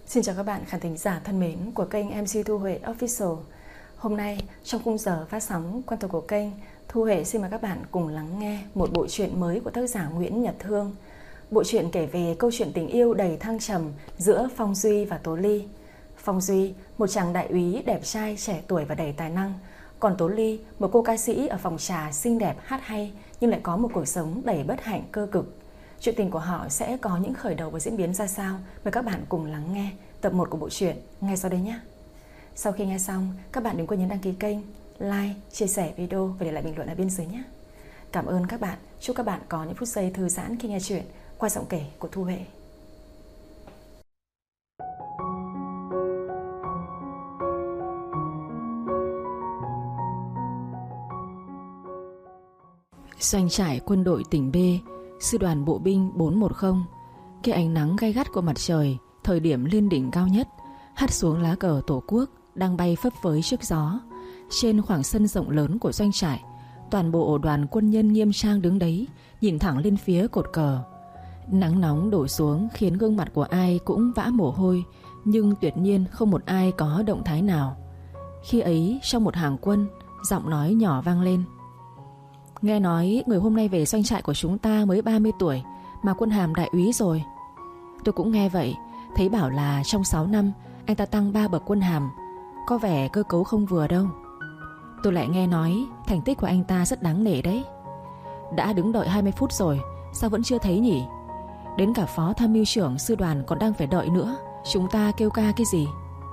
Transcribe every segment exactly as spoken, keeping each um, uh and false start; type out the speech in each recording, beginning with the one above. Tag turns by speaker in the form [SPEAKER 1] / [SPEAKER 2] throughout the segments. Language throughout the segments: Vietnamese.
[SPEAKER 1] Xin chào các bạn khán thính giả thân mến của kênh em xê Thu Huệ Official. Hôm nay trong khung giờ phát sóng quen thuộc của kênh, Thu Huệ xin mời các bạn cùng lắng nghe một bộ truyện mới của tác giả Nguyễn Nhật Thương. Bộ truyện kể về câu chuyện tình yêu đầy thăng trầm giữa Phong Duy và Tố Ly. Phong Duy, một chàng đại úy đẹp trai, trẻ tuổi và đầy tài năng. Còn Tố Ly, một cô ca sĩ ở phòng trà xinh đẹp, hát hay nhưng lại có một cuộc sống đầy bất hạnh cơ cực. Chuyện tình của họ sẽ có những khởi đầu và diễn biến ra sao? Mời các bạn cùng lắng nghe tập một của bộ truyện ngay sau đây nhé. Sau khi nghe xong, các bạn đừng quên nhấn đăng ký kênh, like, chia sẻ video và để lại bình luận ở bên dưới nhé. Cảm ơn các bạn. Chúc các bạn có những phút giây thư giãn khi nghe chuyện qua giọng kể của Thu Huệ. Doanh trại quân đội tỉnh B, sư đoàn bộ binh bốn một không. Cái ánh nắng gay gắt của mặt trời, thời điểm lên đỉnh cao nhất, hắt xuống lá cờ Tổ quốc đang bay phấp phới trước gió. Trên khoảng sân rộng lớn của doanh trại, toàn bộ đoàn quân nhân nghiêm trang đứng đấy, nhìn thẳng lên phía cột cờ. Nắng nóng đổ xuống khiến gương mặt của ai cũng vã mồ hôi, nhưng tuyệt nhiên không một ai có động thái nào. Khi ấy, trong một hàng quân, giọng nói nhỏ vang lên: "Nghe nói người hôm nay về doanh trại của chúng ta mới ba mươi tuổi mà quân hàm đại úy rồi." Tôi cũng nghe vậy, thấy bảo là trong sáu năm anh ta tăng ba bậc quân hàm, có vẻ cơ cấu không vừa đâu. Tôi lại nghe nói thành tích của anh ta rất đáng nể đấy. Đã đứng đợi hai mươi phút rồi, sao vẫn chưa thấy nhỉ? Đến cả phó tham mưu trưởng sư đoàn còn đang phải đợi nữa, chúng ta kêu ca cái gì?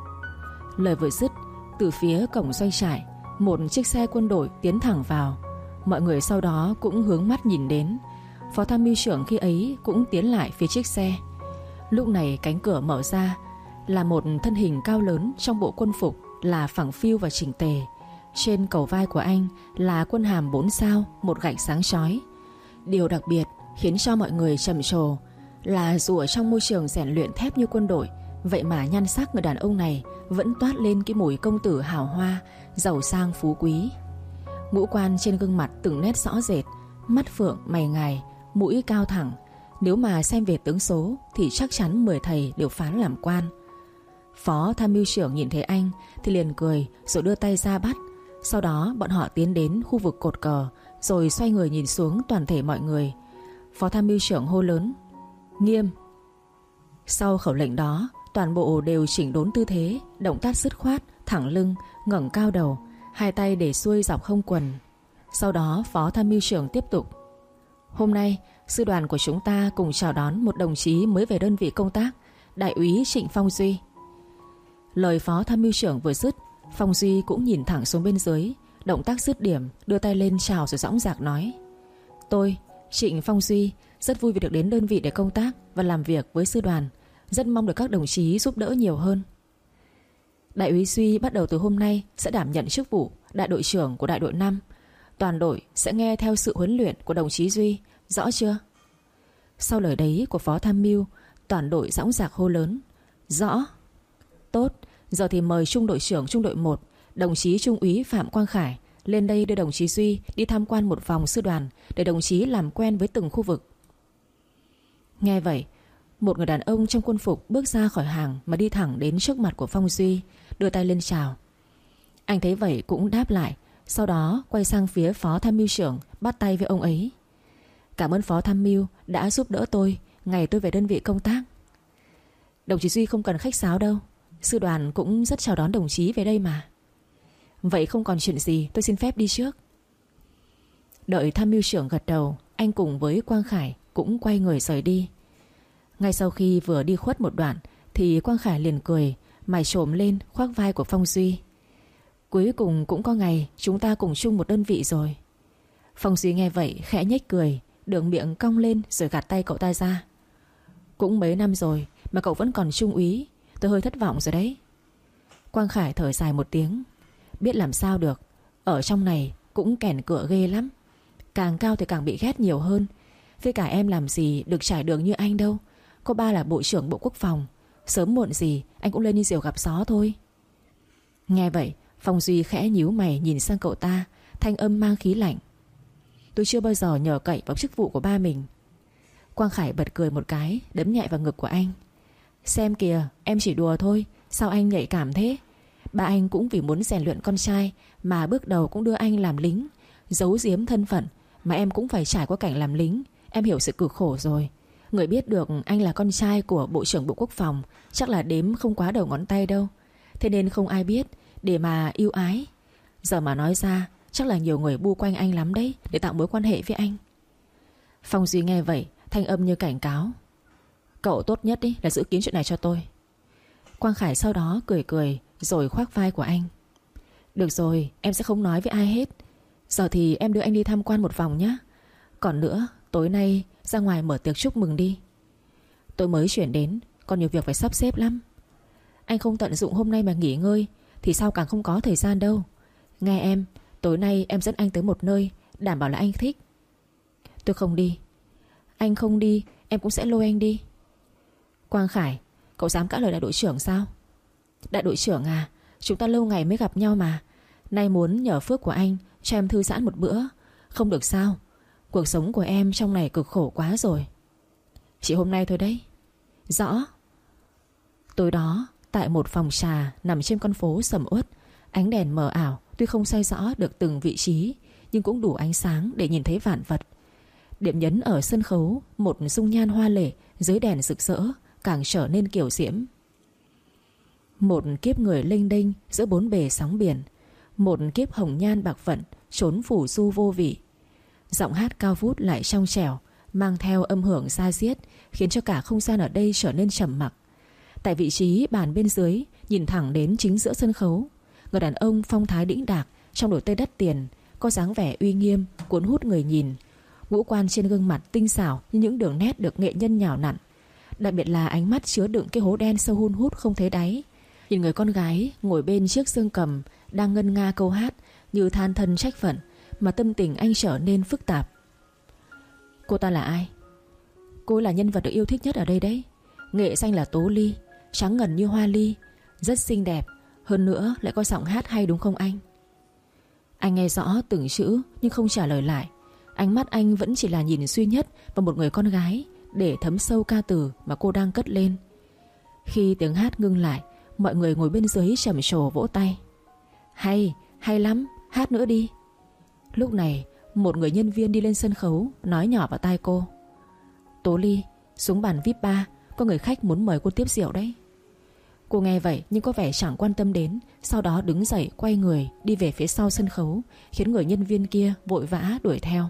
[SPEAKER 1] Lời vừa dứt, từ phía cổng doanh trại, một chiếc xe quân đội tiến thẳng vào. Mọi người sau đó cũng hướng mắt nhìn đến. Phó tham mưu trưởng khi ấy cũng tiến lại phía chiếc xe. Lúc này cánh cửa mở ra, là một thân hình cao lớn trong bộ quân phục là phẳng phiu và chỉnh tề. Trên cầu vai của anh là quân hàm bốn sao, một gạch sáng chói. Điều đặc biệt khiến cho mọi người trầm trồ là dù ở trong môi trường rèn luyện thép như quân đội, vậy mà nhan sắc người đàn ông này vẫn toát lên cái mùi công tử hào hoa, giàu sang phú quý. Ngũ quan trên gương mặt từng nét rõ rệt, mắt phượng mày ngài, mũi cao thẳng. Nếu mà xem về tướng số thì chắc chắn mười thầy đều phán làm quan. Phó tham mưu trưởng nhìn thấy anh thì liền cười rồi đưa tay ra bắt. Sau đó bọn họ tiến đến khu vực cột cờ, rồi xoay người nhìn xuống toàn thể mọi người. Phó tham mưu trưởng hô lớn: "Nghiêm!" Sau khẩu lệnh đó, toàn bộ đều chỉnh đốn tư thế, động tác dứt khoát, thẳng lưng, ngẩng cao đầu, hai tay để xuôi dọc hông quần. Sau đó phó tham mưu trưởng tiếp tục: "Hôm nay sư đoàn của chúng ta cùng chào đón một đồng chí mới về đơn vị công tác, đại úy Trịnh Phong Duy." Lời phó tham mưu trưởng vừa dứt, Phong Duy cũng nhìn thẳng xuống bên dưới, động tác dứt điểm, đưa tay lên chào rồi dõng dạc nói: "Tôi, Trịnh Phong Duy, rất vui vì được đến đơn vị để công tác và làm việc với sư đoàn. Rất mong được các đồng chí giúp đỡ nhiều hơn. Đại úy Duy bắt đầu từ hôm nay sẽ đảm nhận chức vụ đại đội trưởng của đại đội năm. Toàn đội sẽ nghe theo sự huấn luyện của đồng chí Duy, rõ chưa?" Sau lời đấy của phó tham mưu, toàn đội dõng dạc hô lớn: "Rõ." "Tốt, giờ thì mời trung đội trưởng trung đội một, đồng chí trung úy Phạm Quang Khải lên đây đưa đồng chí Duy đi tham quan một vòng sư đoàn để đồng chí làm quen với từng khu vực." Nghe vậy, một người đàn ông trong quân phục bước ra khỏi hàng mà đi thẳng đến trước mặt của Phong Duy, đưa tay lên chào. Anh thấy vậy cũng đáp lại, sau đó quay sang phía phó tham mưu trưởng, bắt tay với ông ấy: "Cảm ơn phó tham mưu đã giúp đỡ tôi ngày tôi về đơn vị công tác." "Đồng chí Duy không cần khách sáo đâu, sư đoàn cũng rất chào đón đồng chí về đây mà." "Vậy không còn chuyện gì, tôi xin phép đi trước." Đợi tham mưu trưởng gật đầu, anh cùng với Quang Khải cũng quay người rời đi. Ngay sau khi vừa đi khuất một đoạn thì Quang Khải liền cười, mày trồm lên khoác vai của Phong Duy: "Cuối cùng cũng có ngày chúng ta cùng chung một đơn vị rồi." Phong Duy nghe vậy khẽ nhếch cười, đường miệng cong lên rồi gạt tay cậu ta ra: "Cũng mấy năm rồi mà cậu vẫn còn trung úy, tôi hơi thất vọng rồi đấy." Quang Khải thở dài một tiếng: "Biết làm sao được, ở trong này cũng kèn cựa ghê lắm. Càng cao thì càng bị ghét nhiều hơn. Với cả em làm gì được trải đường như anh đâu. Có ba là bộ trưởng bộ quốc phòng, sớm muộn gì anh cũng lên như diều gặp gió thôi." Nghe vậy, Phong Duy khẽ nhíu mày nhìn sang cậu ta, thanh âm mang khí lạnh: "Tôi chưa bao giờ nhờ cậy vào chức vụ của ba mình." Quang Khải bật cười một cái, đấm nhẹ vào ngực của anh: Xem kìa, em chỉ đùa thôi, sao anh nhạy cảm thế? Ba anh cũng vì muốn rèn luyện con trai mà bước đầu cũng đưa anh làm lính, giấu giếm thân phận, mà em cũng phải trải qua cảnh làm lính. Em hiểu sự cực khổ rồi. Người biết được anh là con trai của Bộ trưởng Bộ Quốc phòng chắc là đếm không quá đầu ngón tay đâu. Thế nên không ai biết để mà yêu ái. Giờ mà nói ra chắc là nhiều người bu quanh anh lắm đấy, để tạo mối quan hệ với anh. Phong Duy nghe vậy, thanh âm như cảnh cáo. Cậu tốt nhất ý là giữ kín chuyện này cho tôi. Quang Khải sau đó cười cười rồi khoác vai của anh. Được rồi, em sẽ không nói với ai hết. Giờ thì em đưa anh đi tham quan một vòng nhé. Còn nữa, tối nay ra ngoài mở tiệc chúc mừng đi. Tôi mới chuyển đến, còn nhiều việc phải sắp xếp lắm. Anh không tận dụng hôm nay mà nghỉ ngơi thì sau càng không có thời gian đâu. Nghe em, tối nay em dẫn anh tới một nơi đảm bảo là anh thích. Tôi không đi. Anh không đi, em cũng sẽ lôi anh đi. Quang Khải, cậu dám cãi lời đại đội trưởng sao? Đại đội trưởng à, chúng ta lâu ngày mới gặp nhau mà. Nay muốn nhờ phước của anh cho em thư giãn một bữa, không được sao? Cuộc sống của em trong này cực khổ quá rồi. Chỉ hôm nay thôi đấy. Rõ. Tối đó, tại một phòng trà nằm trên con phố sầm uất, ánh đèn mờ ảo, tuy không soi rõ được từng vị trí nhưng cũng đủ ánh sáng để nhìn thấy vạn vật. Điểm nhấn ở sân khấu, một dung nhan hoa lệ dưới đèn rực rỡ càng trở nên kiều diễm. Một kiếp người lênh đênh giữa bốn bề sóng biển, một kiếp hồng nhan bạc vận trốn phủ du vô vị. Giọng hát cao vút lại trong trẻo, mang theo âm hưởng da diết, khiến cho cả không gian ở đây trở nên trầm mặc. Tại vị trí bàn bên dưới, nhìn thẳng đến chính giữa sân khấu, người đàn ông phong thái đĩnh đạc trong đôi tây đắt tiền, có dáng vẻ uy nghiêm cuốn hút người nhìn. Ngũ quan trên gương mặt tinh xảo như những đường nét được nghệ nhân nhào nặn, đặc biệt là ánh mắt chứa đựng cái hố đen sâu hun hút không thấy đáy. Nhìn người con gái ngồi bên chiếc dương cầm đang ngân nga câu hát như than thân trách phận, mà tâm tình anh trở nên phức tạp. Cô ta là ai? Cô là nhân vật được yêu thích nhất ở đây đấy. Nghệ danh là Tố Ly, trắng ngần như hoa ly, rất xinh đẹp, hơn nữa lại có giọng hát hay đúng không anh? Anh nghe rõ từng chữ nhưng không trả lời lại. Ánh mắt anh vẫn chỉ là nhìn duy nhất vào một người con gái, để thấm sâu ca từ mà cô đang cất lên. Khi tiếng hát ngưng lại, mọi người ngồi bên dưới trầm trồ vỗ tay. Hay, hay lắm, hát nữa đi. Lúc này một người nhân viên đi lên sân khấu, nói nhỏ vào tai cô. Tố Ly, xuống bàn vi ai pi ba, có người khách muốn mời cô tiếp rượu đấy. Cô nghe vậy nhưng có vẻ chẳng quan tâm đến, sau đó đứng dậy quay người đi về phía sau sân khấu, khiến người nhân viên kia vội vã đuổi theo.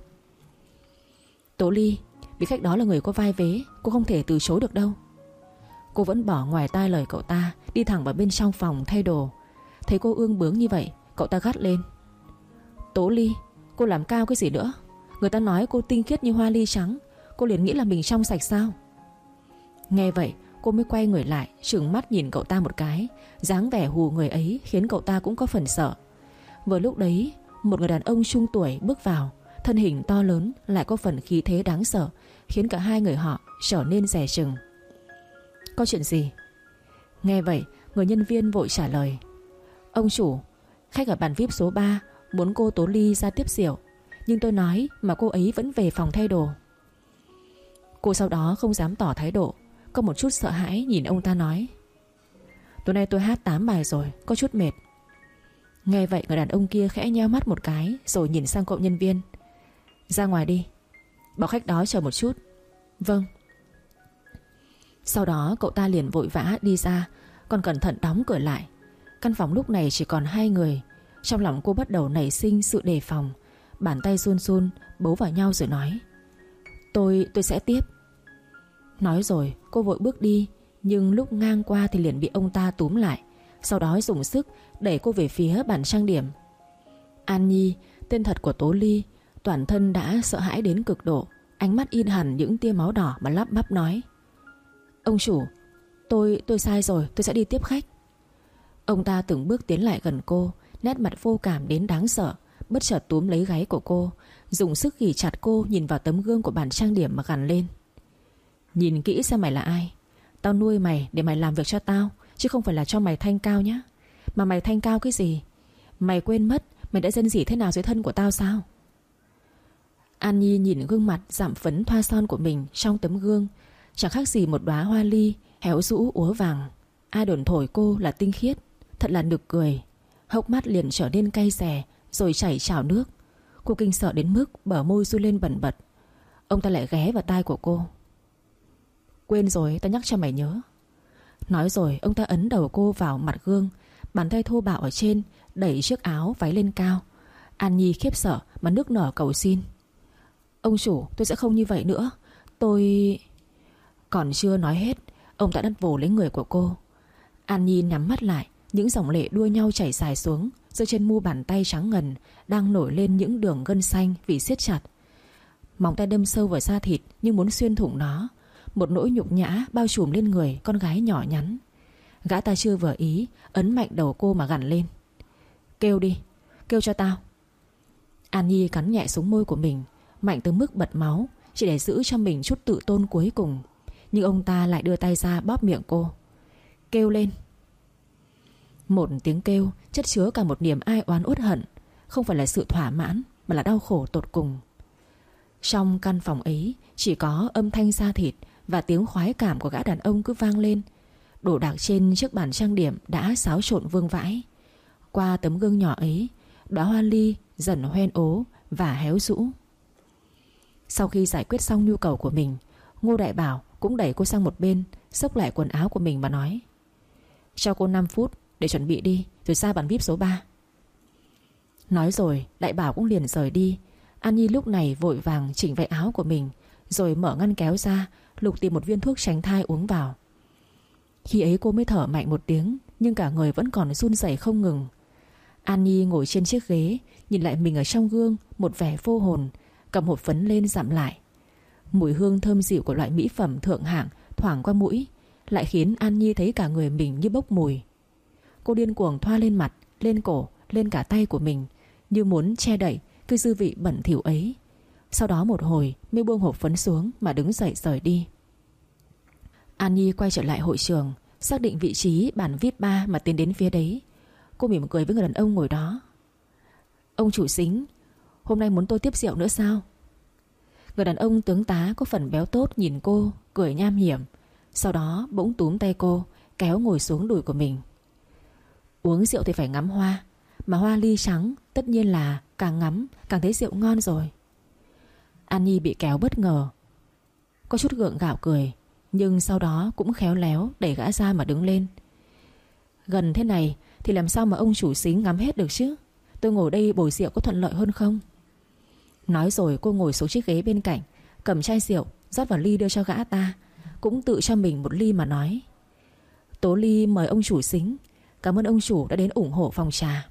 [SPEAKER 1] Tố Ly, vị khách đó là người có vai vế, cô không thể từ chối được đâu. Cô vẫn bỏ ngoài tai lời cậu ta, đi thẳng vào bên trong phòng thay đồ. Thấy cô ương bướng như vậy, cậu ta gắt lên. Tố Ly, cô làm cao cái gì nữa? Người ta nói cô tinh khiết như hoa ly trắng, cô liền nghĩ là mình trong sạch sao? Nghe vậy cô mới quay người lại, trừng mắt nhìn cậu ta một cái. Dáng vẻ hù người ấy khiến cậu ta cũng có phần sợ. Vừa lúc đấy, một người đàn ông trung tuổi bước vào, thân hình to lớn lại có phần khí thế đáng sợ, khiến cả hai người họ trở nên dè chừng. Có chuyện gì? Nghe vậy, người nhân viên vội trả lời. Ông chủ, khách ở bàn vi ai pi số ba muốn cô Tố Ly ra tiếp rượu, nhưng tôi nói mà cô ấy vẫn về phòng thay đồ. Cô sau đó không dám tỏ thái độ, có một chút sợ hãi nhìn ông ta nói. Tối nay tôi hát tám bài rồi, có chút mệt. Nghe vậy người đàn ông kia khẽ nheo mắt một cái, rồi nhìn sang cậu nhân viên. Ra ngoài đi, bảo khách đó chờ một chút. Vâng. Sau đó cậu ta liền vội vã đi ra, còn cẩn thận đóng cửa lại. Căn phòng lúc này chỉ còn hai người. Trong lòng cô bắt đầu nảy sinh sự đề phòng. Bàn tay run run bấu vào nhau rồi nói. Tôi, tôi sẽ tiếp. Nói rồi cô vội bước đi, nhưng lúc ngang qua thì liền bị ông ta túm lại. Sau đó dùng sức đẩy cô về phía bàn trang điểm. An Nhi, tên thật của Tố Ly, toàn thân đã sợ hãi đến cực độ, ánh mắt in hẳn những tia máu đỏ mà lắp bắp nói. Ông chủ, tôi, tôi sai rồi, tôi sẽ đi tiếp khách. Ông ta từng bước tiến lại gần cô, nét mặt vô cảm đến đáng sợ, bất chợt túm lấy gáy của cô, dùng sức ghì chặt cô, nhìn vào tấm gương của bàn trang điểm mà gằn lên. Nhìn kỹ xem mày là ai. Tao nuôi mày để mày làm việc cho tao, chứ không phải là cho mày thanh cao nhá. Mà mày thanh cao cái gì? Mày quên mất mày đã rên rỉ thế nào dưới thân của tao sao? An Nhi nhìn gương mặt rạm phấn thoa son của mình trong tấm gương, chẳng khác gì một đóa hoa ly Héo rũ úa vàng. Ai đồn thổi cô là tinh khiết, thật là nực cười. Hốc mắt liền trở nên cay xè, rồi chảy trào nước. Cô kinh sợ đến mức bờ môi run lên bần bật. Ông ta lại ghé vào tai của cô. Quên rồi, ta nhắc cho mày nhớ. Nói rồi ông ta ấn đầu cô vào mặt gương, bàn tay thô bạo ở trên đẩy chiếc áo váy lên cao. An Nhi khiếp sợ mà nức nở cầu xin. Ông chủ, tôi sẽ không như vậy nữa. Tôi... Còn chưa nói hết, ông ta đã vồ lấy người của cô. An Nhi nhắm mắt lại, những dòng lệ đua nhau chảy dài xuống, rơi trên mu bàn tay trắng ngần đang nổi lên những đường gân xanh vì siết chặt. Móng tay đâm sâu vào da thịt như muốn xuyên thủng nó. Một nỗi nhục nhã bao trùm lên người con gái nhỏ nhắn. Gã ta chưa vừa ý, ấn mạnh đầu cô mà gằn lên. Kêu đi, kêu cho tao. An Nhi cắn nhẹ xuống môi của mình, mạnh tới mức bật máu, chỉ để giữ cho mình chút tự tôn cuối cùng. Nhưng ông ta lại đưa tay ra bóp miệng cô. Kêu lên. Một tiếng kêu chất chứa cả một niềm ai oán uất hận. Không phải là sự thỏa mãn, mà là đau khổ tột cùng. Trong căn phòng ấy chỉ có âm thanh da thịt và tiếng khoái cảm của gã đàn ông cứ vang lên. Đồ đạc trên chiếc bàn trang điểm đã xáo trộn vương vãi. Qua tấm gương nhỏ ấy, đóa hoa ly dần hoen ố và héo rũ. Sau khi giải quyết xong nhu cầu của mình, Ngô Đại Bảo cũng đẩy cô sang một bên, xốc lại quần áo của mình và nói. Cho cô năm phút để chuẩn bị đi, rồi ra bàn vi ai pi số ba. Nói rồi Đại Bảo cũng liền rời đi. An Nhi lúc này vội vàng chỉnh váy áo của mình, rồi mở ngăn kéo ra, lục tìm một viên thuốc tránh thai uống vào. Khi ấy cô mới thở mạnh một tiếng, nhưng cả người vẫn còn run rẩy không ngừng. An Nhi ngồi trên chiếc ghế, nhìn lại mình ở trong gương, một vẻ vô hồn, cầm hộp phấn lên dặm lại. Mùi hương thơm dịu của loại mỹ phẩm thượng hạng thoảng qua mũi, lại khiến An Nhi thấy cả người mình như bốc mùi. Cô điên cuồng thoa lên mặt, lên cổ, lên cả tay của mình, như muốn che đậy cái dư vị bẩn thỉu ấy. Sau đó một hồi mới buông hộp phấn xuống mà đứng dậy rời đi. An Nhi quay trở lại hội trường, xác định vị trí bàn vi ai pi ba mà tiến đến phía đấy. Cô mỉm cười với người đàn ông ngồi đó. Ông chủ Sính, hôm nay muốn tôi tiếp rượu nữa sao? Người đàn ông tướng tá có phần béo tốt nhìn cô, cười nham hiểm. Sau đó bỗng túm tay cô, kéo ngồi xuống đùi của mình. Uống rượu thì phải ngắm hoa, mà hoa ly trắng tất nhiên là càng ngắm càng thấy rượu ngon rồi. An Nhi bị kéo bất ngờ, có chút gượng gạo cười, nhưng sau đó cũng khéo léo đẩy gã ra mà đứng lên. Gần thế này thì làm sao mà ông chủ Sính ngắm hết được chứ? Tôi ngồi đây bồi rượu có thuận lợi hơn không? Nói rồi cô ngồi xuống chiếc ghế bên cạnh, cầm chai rượu rót vào ly đưa cho gã ta, cũng tự cho mình một ly mà nói. Tố ly mời ông chủ Sính, cảm ơn ông chủ đã đến ủng hộ phòng trà.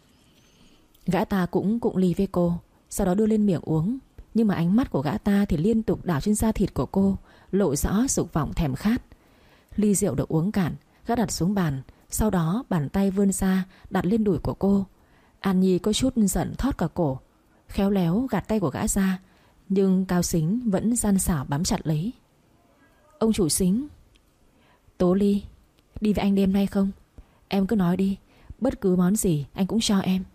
[SPEAKER 1] Gã ta cũng cụng ly với cô, sau đó đưa lên miệng uống. Nhưng mà ánh mắt của gã ta thì liên tục đảo trên da thịt của cô, lộ rõ dục vọng thèm khát. Ly rượu được uống cạn, gã đặt xuống bàn, sau đó bàn tay vươn ra đặt lên đùi của cô. An Nhi có chút giận thót cả cổ, khéo léo gạt tay của gã ra, nhưng Cao Sính vẫn gian xảo bám chặt lấy. Ông chủ Sính. Tố ly, đi với anh đêm nay không? Em cứ nói đi, bất cứ món gì anh cũng cho em.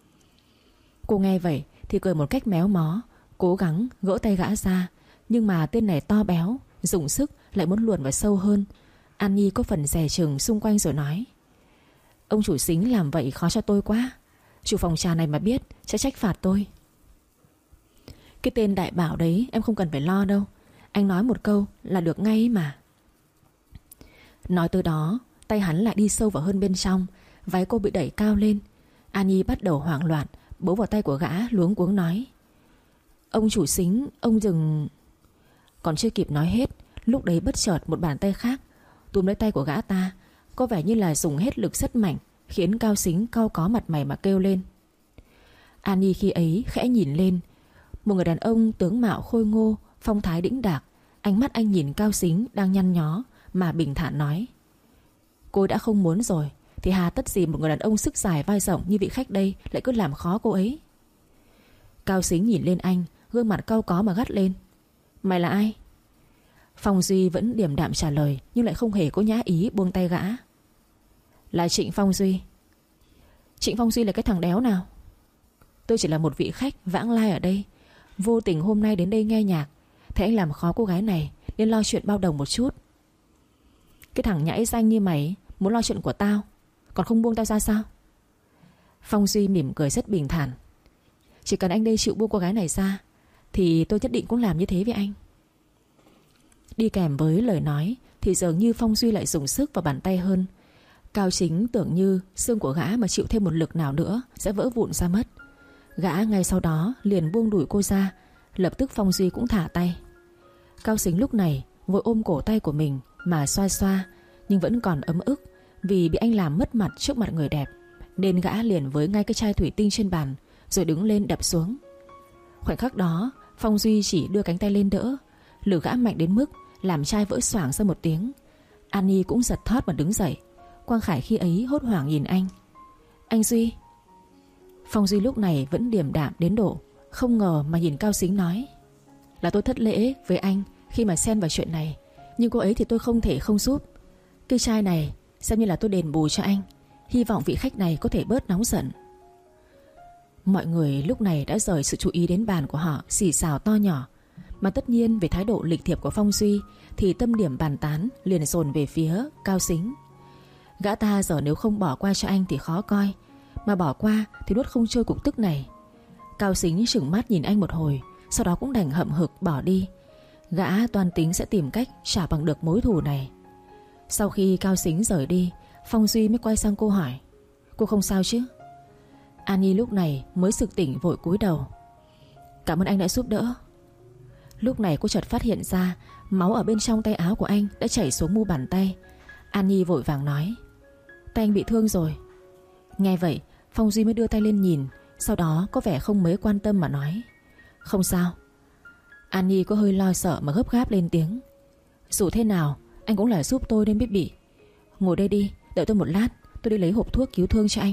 [SPEAKER 1] Cô nghe vậy thì cười một cách méo mó, cố gắng gỡ tay gã ra. Nhưng mà tên này to béo, dùng sức lại muốn luồn vào sâu hơn. An Nhi có phần dè chừng xung quanh rồi nói. Ông chủ Sính làm vậy khó cho tôi quá. Chủ phòng trà này mà biết sẽ trách phạt tôi. Cái tên Đại Bảo đấy em không cần phải lo đâu, anh nói một câu là được ngay mà. Nói từ đó, tay hắn lại đi sâu vào hơn bên trong. Váy cô bị đẩy cao lên. An Nhi bắt đầu hoảng loạn, bấu vào tay của gã, luống cuống nói. Ông chủ Sính, ông dừng. Còn chưa kịp nói hết, lúc đấy bất chợt một bàn tay khác túm lấy tay của gã ta, có vẻ như là dùng hết lực rất mạnh, khiến Cao Sính cau có mặt mày mà kêu lên. An Nhi khi ấy khẽ nhìn lên. Một người đàn ông tướng mạo khôi ngô, phong thái đĩnh đạc. Ánh mắt anh nhìn Cao Sính đang nhăn nhó mà bình thản nói. Cô đã không muốn rồi thì hà tất gì một người đàn ông sức dài vai rộng như vị khách đây lại cứ làm khó cô ấy. Cao Sính nhìn lên anh, gương mặt cau có mà gắt lên. Mày là ai? Phong Duy vẫn điềm đạm trả lời, nhưng lại không hề có nhã ý buông tay gã. Là Trịnh Phong Duy. Trịnh Phong Duy là cái thằng đéo nào? Tôi chỉ là một vị khách vãng lai ở đây, vô tình hôm nay đến đây nghe nhạc, thấy anh làm khó cô gái này nên lo chuyện bao đồng một chút. Cái thằng nhãi danh như mày muốn lo chuyện của tao, còn không buông tao ra sao? Phong Duy mỉm cười rất bình thản. Chỉ cần anh đây chịu buông cô gái này ra thì tôi nhất định cũng làm như thế với anh. Đi kèm với lời nói thì dường như Phong Duy lại dùng sức vào bàn tay hơn. Cao Chính tưởng như xương của gã mà chịu thêm một lực nào nữa sẽ vỡ vụn ra mất. Gã ngay sau đó liền buông đùi cô ra. Lập tức Phong Duy cũng thả tay. Cao Chính lúc này vội ôm cổ tay của mình mà xoa xoa, nhưng vẫn còn ấm ức vì bị anh làm mất mặt trước mặt người đẹp, nên gã liền với ngay cái chai thủy tinh trên bàn rồi đứng lên đập xuống. Khoảnh khắc đó Phong Duy chỉ đưa cánh tay lên đỡ, lực gã mạnh đến mức làm chai vỡ xoảng ra một tiếng. Annie cũng giật thót mà đứng dậy. Quang Khải khi ấy hốt hoảng nhìn anh. Anh Duy. Phong Duy lúc này vẫn điềm đạm đến độ không ngờ mà nhìn Cao Sính nói: Là tôi thất lễ với anh khi mà xen vào chuyện này, nhưng cô ấy thì tôi không thể không giúp. Cái chai này xem như là tôi đền bù cho anh. Hy vọng vị khách này có thể bớt nóng giận. Mọi người lúc này đã rời sự chú ý đến bàn của họ xì xào to nhỏ. Mà tất nhiên về thái độ lịch thiệp của Phong Duy thì tâm điểm bàn tán liền dồn về phía Cao Sính. Gã ta giờ nếu không bỏ qua cho anh thì khó coi, mà bỏ qua thì nuốt không trôi cục tức này. Cao Sính sững mắt nhìn anh một hồi, sau đó cũng đành hậm hực bỏ đi. Gã toan tính sẽ tìm cách trả bằng được mối thù này. Sau khi Cao Sính rời đi, Phong Duy mới quay sang cô hỏi: Cô không sao chứ? Annie lúc này mới sực tỉnh vội cúi đầu: Cảm ơn anh đã giúp đỡ. Lúc này cô chợt phát hiện ra máu ở bên trong tay áo của anh đã chảy xuống mu bàn tay. Annie vội vàng nói: Tay anh bị thương rồi. Nghe vậy Phong Duy mới đưa tay lên nhìn, sau đó có vẻ không mấy quan tâm mà nói: Không sao. Annie có hơi lo sợ mà gấp gáp lên tiếng: Dù thế nào anh cũng là giúp tôi nên biết bị. Ngồi đây đi, đợi tôi một lát, tôi đi lấy hộp thuốc cứu thương cho anh.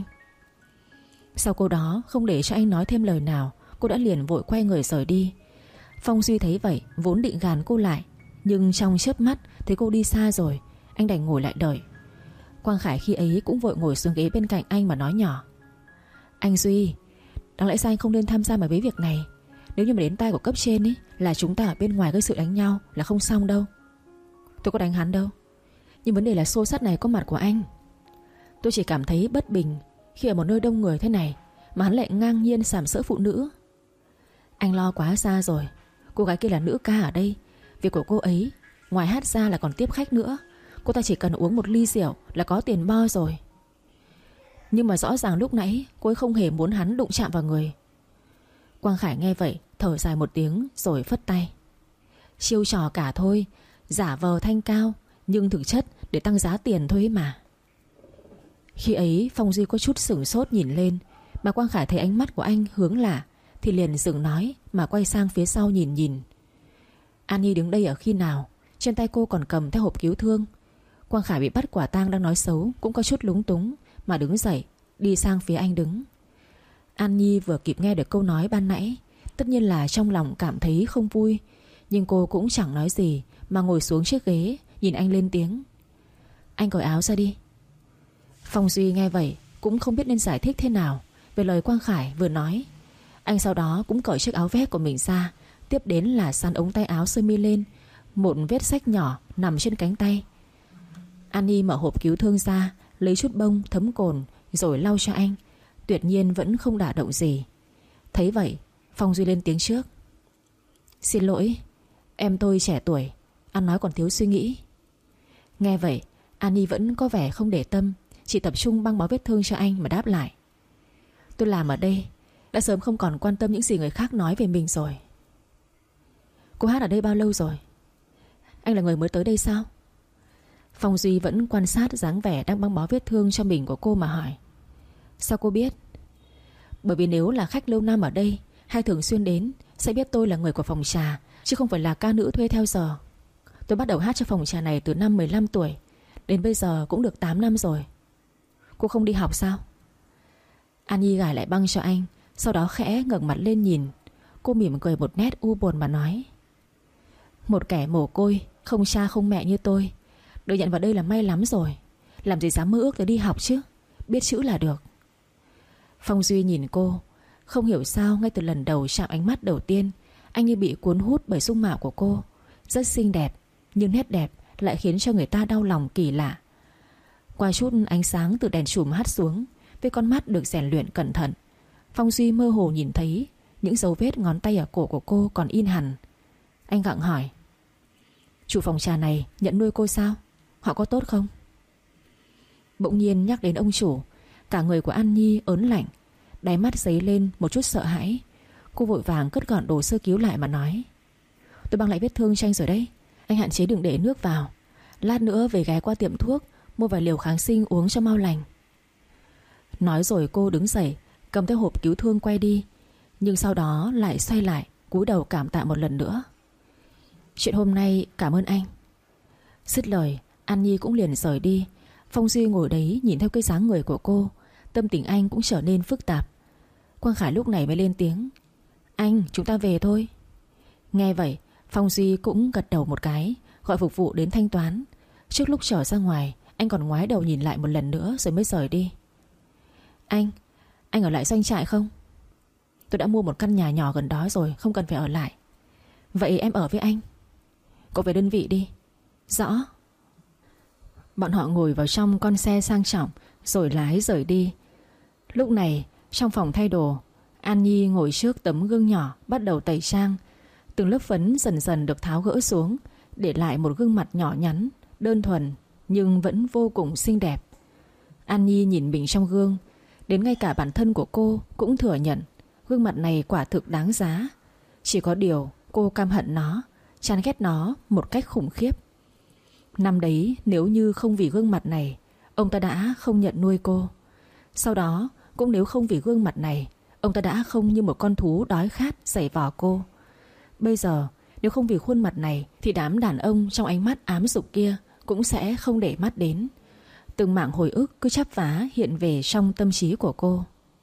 [SPEAKER 1] Sau câu đó không để cho anh nói thêm lời nào, cô đã liền vội quay người rời đi. Phong Duy thấy vậy vốn định gàn cô lại, nhưng trong chớp mắt thấy cô đi xa rồi, anh đành ngồi lại đợi. Quang Khải khi ấy cũng vội ngồi xuống ghế bên cạnh anh mà nói nhỏ: Anh Duy, đáng lẽ ra anh không nên tham gia vào với việc này. Nếu như mà đến tai của cấp trên ấy, là chúng ta ở bên ngoài gây sự đánh nhau là không xong đâu. Tôi có đánh hắn đâu, nhưng vấn đề là xô xát này có mặt của anh. Tôi chỉ cảm thấy bất bình khi ở một nơi đông người thế này mà hắn lại ngang nhiên sàm sỡ phụ nữ. Anh lo quá xa rồi. Cô gái kia là nữ ca ở đây. Việc của cô ấy ngoài hát ra là còn tiếp khách nữa. Cô ta chỉ cần uống một ly rượu là có tiền bo rồi. Nhưng mà rõ ràng lúc nãy cô ấy không hề muốn hắn đụng chạm vào người. Quang Khải nghe vậy thở dài một tiếng rồi phất tay: Chiêu trò cả thôi, giả vờ thanh cao nhưng thực chất để tăng giá tiền thôi mà. Khi ấy Phong Duy có chút sửng sốt nhìn lên, mà Quang Khải thấy ánh mắt của anh hướng lạ thì liền dừng nói mà quay sang phía sau nhìn nhìn. Annie đứng đây ở khi nào? Trên tay cô còn cầm theo hộp cứu thương. Quang Khải bị bắt quả tang đang nói xấu cũng có chút lúng túng mà đứng dậy đi sang phía anh đứng. Annie vừa kịp nghe được câu nói ban nãy, tất nhiên là trong lòng cảm thấy không vui, nhưng cô cũng chẳng nói gì mà ngồi xuống chiếc ghế nhìn anh lên tiếng: Anh cởi áo ra đi. Phong Duy nghe vậy cũng không biết nên giải thích thế nào về lời Quang Khải vừa nói. Anh sau đó cũng cởi chiếc áo vest của mình ra, tiếp đến là sắn ống tay áo sơ mi lên. Một vết rách nhỏ nằm trên cánh tay. Annie mở hộp cứu thương ra, lấy chút bông thấm cồn rồi lau cho anh. Tuyệt nhiên vẫn không đả động gì. Thấy vậy Phong Duy lên tiếng trước: Xin lỗi, em tôi trẻ tuổi, ăn nói còn thiếu suy nghĩ. Nghe vậy Annie vẫn có vẻ không để tâm, chỉ tập trung băng bó vết thương cho anh mà đáp lại: Tôi làm ở đây đã sớm không còn quan tâm những gì người khác nói về mình rồi. Cô hát ở đây bao lâu rồi? Anh là người mới tới đây sao? Phong Duy vẫn quan sát dáng vẻ đang băng bó vết thương cho mình của cô mà hỏi: Sao cô biết? Bởi vì nếu là khách lâu năm ở đây hay thường xuyên đến sẽ biết tôi là người của phòng trà, chứ không phải là ca nữ thuê theo giờ. Tôi bắt đầu hát cho phòng trà này từ năm mười lăm tuổi, đến bây giờ cũng được tám năm rồi. Cô không đi học sao? Annie gài lại băng cho anh, sau đó khẽ ngẩng mặt lên nhìn. Cô mỉm cười một nét u buồn mà nói: Một kẻ mồ côi, không cha không mẹ như tôi được nhận vào đây là may lắm rồi. Làm gì dám mơ ước tới đi học chứ, biết chữ là được. Phong Duy nhìn cô, không hiểu sao ngay từ lần đầu chạm ánh mắt đầu tiên, anh như bị cuốn hút bởi dung mạo của cô. Rất xinh đẹp, nhưng nét đẹp lại khiến cho người ta đau lòng kỳ lạ. Qua chút ánh sáng từ đèn chùm hắt xuống, với con mắt được rèn luyện cẩn thận, Phong Duy mơ hồ nhìn thấy những dấu vết ngón tay ở cổ của cô còn in hằn. Anh gặng hỏi: chủ phòng trà này nhận nuôi cô sao? Họ có tốt không? Bỗng nhiên nhắc đến ông chủ, cả người của An Nhi ớn lạnh, đáy mắt dấy lên một chút sợ hãi. Cô vội vàng cất gọn đồ sơ cứu lại mà nói: tôi băng lại vết thương cho anh rồi đấy. Anh hạn chế đừng để nước vào. Lát nữa về ghé qua tiệm thuốc mua vài liều kháng sinh uống cho mau lành. Nói rồi cô đứng dậy, cầm theo hộp cứu thương quay đi. Nhưng sau đó lại xoay lại, cúi đầu cảm tạ một lần nữa: chuyện hôm nay cảm ơn anh. Dứt lời, An Nhi cũng liền rời đi. Phong Duy ngồi đấy nhìn theo cái dáng người của cô, tâm tình anh cũng trở nên phức tạp. Quang Khải lúc này mới lên tiếng: anh, chúng ta về thôi. Nghe vậy, Phong Duy cũng gật đầu một cái, gọi phục vụ đến thanh toán. Trước lúc trở ra ngoài, anh còn ngoái đầu nhìn lại một lần nữa rồi mới rời đi. Anh, anh ở lại doanh trại không? Tôi đã mua một căn nhà nhỏ gần đó rồi, không cần phải ở lại. Vậy em ở với anh. Cô về đơn vị đi. Rõ. Bọn họ ngồi vào trong con xe sang trọng rồi lái rời đi. Lúc này trong phòng thay đồ, An Nhi ngồi trước tấm gương nhỏ bắt đầu tẩy trang. Từng lớp phấn dần dần được tháo gỡ xuống, để lại một gương mặt nhỏ nhắn, đơn thuần nhưng vẫn vô cùng xinh đẹp. An Nhi nhìn mình trong gương, đến ngay cả bản thân của cô cũng thừa nhận gương mặt này quả thực đáng giá. Chỉ có điều cô căm hận nó, chán ghét nó một cách khủng khiếp. Năm đấy nếu như không vì gương mặt này, ông ta đã không nhận nuôi cô. Sau đó cũng nếu không vì gương mặt này, ông ta đã không như một con thú đói khát giày vò cô. Bây giờ nếu không vì khuôn mặt này thì đám đàn ông trong ánh mắt ám dục kia cũng sẽ không để mắt đến. Từng mảng hồi ức cứ chắp vá hiện về trong tâm trí của cô.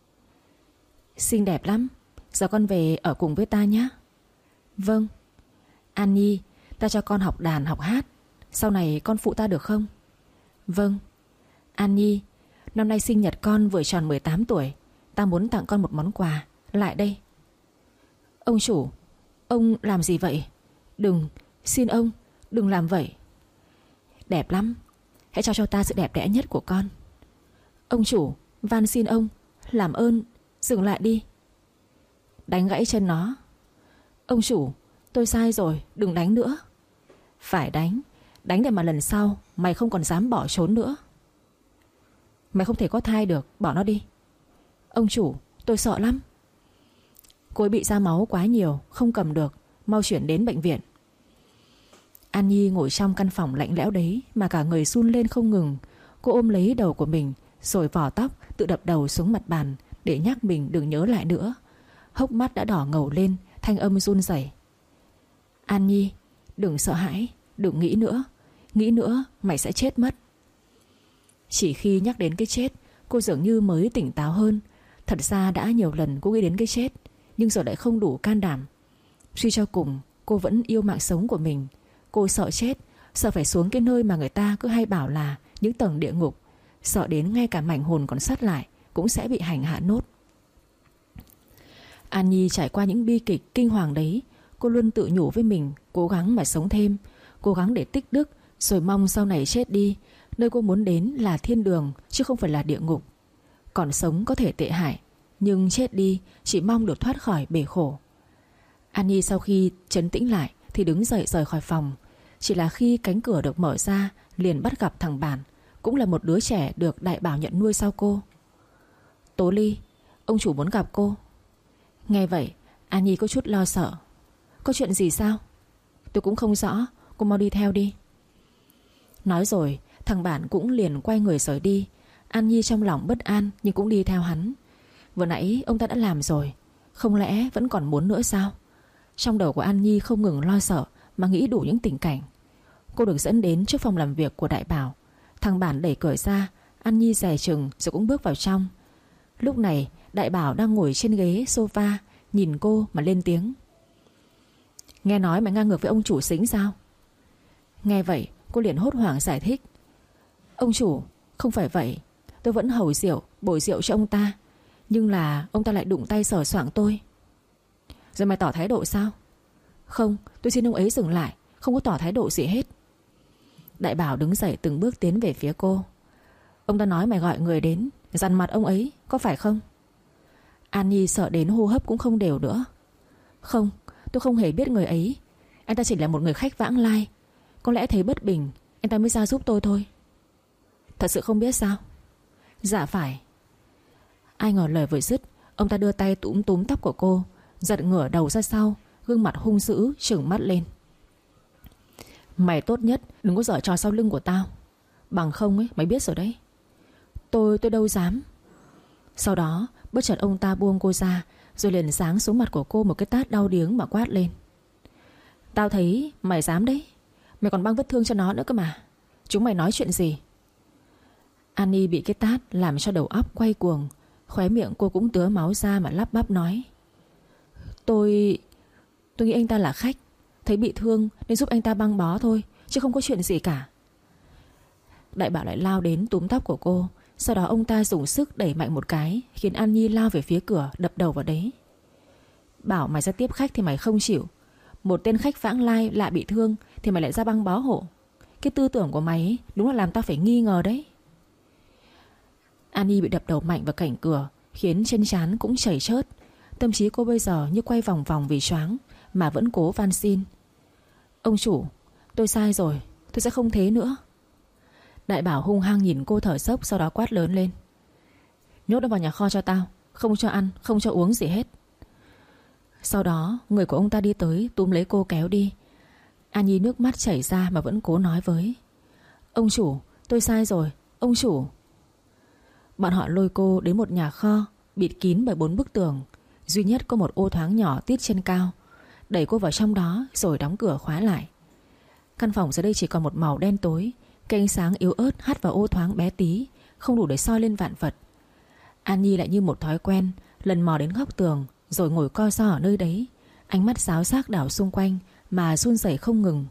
[SPEAKER 1] Xinh đẹp lắm, giờ con về ở cùng với ta nhé. Vâng. An Nhi, ta cho con học đàn học hát, sau này con phụ ta được không? Vâng. An Nhi, năm nay sinh nhật con vừa tròn mười tám tuổi, ta muốn tặng con một món quà. Lại đây. Ông chủ, ông làm gì vậy? Đừng, xin ông, đừng làm vậy. Đẹp lắm, hãy trao cho ta sự đẹp đẽ nhất của con. Ông chủ, van xin ông, làm ơn, dừng lại đi. Đánh gãy chân nó. Ông chủ, tôi sai rồi, đừng đánh nữa. Phải đánh, đánh để mà lần sau mày không còn dám bỏ trốn nữa. Mày không thể có thai được, bỏ nó đi. Ông chủ, tôi sợ lắm. Cô ấy bị ra máu quá nhiều, không cầm được, mau chuyển đến bệnh viện. An Nhi ngồi trong căn phòng lạnh lẽo đấy mà cả người run lên không ngừng. Cô ôm lấy đầu của mình, rồi vò tóc tự đập đầu xuống mặt bàn để nhắc mình đừng nhớ lại nữa. Hốc mắt đã đỏ ngầu lên, thanh âm run rẩy. An Nhi, đừng sợ hãi, đừng nghĩ nữa. Nghĩ nữa mày sẽ chết mất. Chỉ khi nhắc đến cái chết, cô dường như mới tỉnh táo hơn. Thật ra đã nhiều lần cô nghĩ đến cái chết, nhưng giờ lại không đủ can đảm. Suy cho cùng, cô vẫn yêu mạng sống của mình. Cô sợ chết, sợ phải xuống cái nơi mà người ta cứ hay bảo là những tầng địa ngục, sợ đến ngay cả mảnh hồn còn sót lại cũng sẽ bị hành hạ nốt. An Nhi trải qua những bi kịch kinh hoàng đấy, cô luôn tự nhủ với mình cố gắng mà sống thêm, cố gắng để tích đức, rồi mong sau này chết đi, nơi cô muốn đến là thiên đường chứ không phải là địa ngục. Còn sống có thể tệ hại, nhưng chết đi chỉ mong được thoát khỏi bể khổ. An Nhi sau khi trấn tĩnh lại thì đứng dậy rời khỏi phòng. Chỉ là khi cánh cửa được mở ra, liền bắt gặp thằng Bản, cũng là một đứa trẻ được đại bảo nhận nuôi sau cô. Tố Ly, ông chủ muốn gặp cô. Nghe vậy, An Nhi có chút lo sợ. Có chuyện gì sao? Tôi cũng không rõ, cô mau đi theo đi. Nói rồi, thằng Bản cũng liền quay người rời đi. An Nhi trong lòng bất an nhưng cũng đi theo hắn. Vừa nãy ông ta đã làm rồi, không lẽ vẫn còn muốn nữa sao? Trong đầu của An Nhi không ngừng lo sợ mà nghĩ đủ những tình cảnh. Cô được dẫn đến trước phòng làm việc của đại bảo. Thằng Bản đẩy cửa ra, An Nhi dè chừng rồi cũng bước vào trong. Lúc này đại bảo đang ngồi trên ghế sofa, nhìn cô mà lên tiếng. Nghe nói mày ngang ngược với ông chủ Sính sao? Nghe vậy cô liền hốt hoảng giải thích. Ông chủ, không phải vậy, tôi vẫn hầu rượu, bồi rượu cho ông ta, nhưng là ông ta lại đụng tay sờ soạng tôi. Rồi mày tỏ thái độ sao? Không, tôi xin ông ấy dừng lại, không có tỏ thái độ gì hết. Đại Bảo đứng dậy từng bước tiến về phía cô. Ông ta nói mày gọi người đến dằn mặt ông ấy, có phải không? An Nhi sợ đến hô hấp cũng không đều nữa. Không, tôi không hề biết người ấy. Anh ta chỉ là một người khách vãng lai. Có lẽ thấy bất bình, anh ta mới ra giúp tôi thôi. Thật sự không biết sao? Dạ phải. Ai ngờ lời vừa dứt, ông ta đưa tay túm túm tóc của cô, giật ngửa đầu ra sau, gương mặt hung dữ trừng mắt lên. Mày tốt nhất đừng có giở trò sau lưng của tao. Bằng không ấy, mày biết rồi đấy. Tôi, tôi đâu dám. Sau đó bất chợt ông ta buông cô ra, rồi liền giáng xuống mặt của cô một cái tát đau điếng mà quát lên. Tao thấy mày dám đấy. Mày còn băng vết thương cho nó nữa cơ mà. Chúng mày nói chuyện gì? Annie bị cái tát làm cho đầu óc quay cuồng. Khóe miệng cô cũng tứa máu ra mà lắp bắp nói. Tôi... Tôi nghĩ anh ta là khách, thấy bị thương nên giúp anh ta băng bó thôi, chứ không có chuyện gì cả. Đại Bảo lại lao đến túm tóc của cô. Sau đó ông ta dùng sức đẩy mạnh một cái, khiến An Nhi lao về phía cửa, đập đầu vào đấy. Bảo mày ra tiếp khách thì mày không chịu. Một tên khách vãng lai lại bị thương thì mày lại ra băng bó hộ. Cái tư tưởng của mày ấy, đúng là làm tao phải nghi ngờ đấy. An Nhi bị đập đầu mạnh vào cạnh cửa, khiến chân trán cũng chảy xước. Tâm trí cô bây giờ như quay vòng vòng vì choáng, mà vẫn cố van xin. Ông chủ, tôi sai rồi, tôi sẽ không thế nữa. Đại Bảo hung hăng nhìn cô thở dốc, sau đó quát lớn lên. Nhốt nó vào nhà kho cho tao, không cho ăn, không cho uống gì hết. Sau đó người của ông ta đi tới túm lấy cô kéo đi. An Nhi nước mắt chảy ra mà vẫn cố nói với. Ông chủ, tôi sai rồi, ông chủ. Bọn họ lôi cô đến một nhà kho bịt kín bởi bốn bức tường, duy nhất có một ô thoáng nhỏ tít trên cao. Đẩy cô vào trong đó rồi đóng cửa khóa lại. Căn phòng giờ đây chỉ còn một màu đen tối. Cái ánh sáng yếu ớt hắt vào ô thoáng bé tí, không đủ để soi lên vạn vật. An Nhi lại như một thói quen lần mò đến góc tường, rồi ngồi co ro ở nơi đấy, ánh mắt ráo xác đảo xung quanh mà run rẩy không ngừng.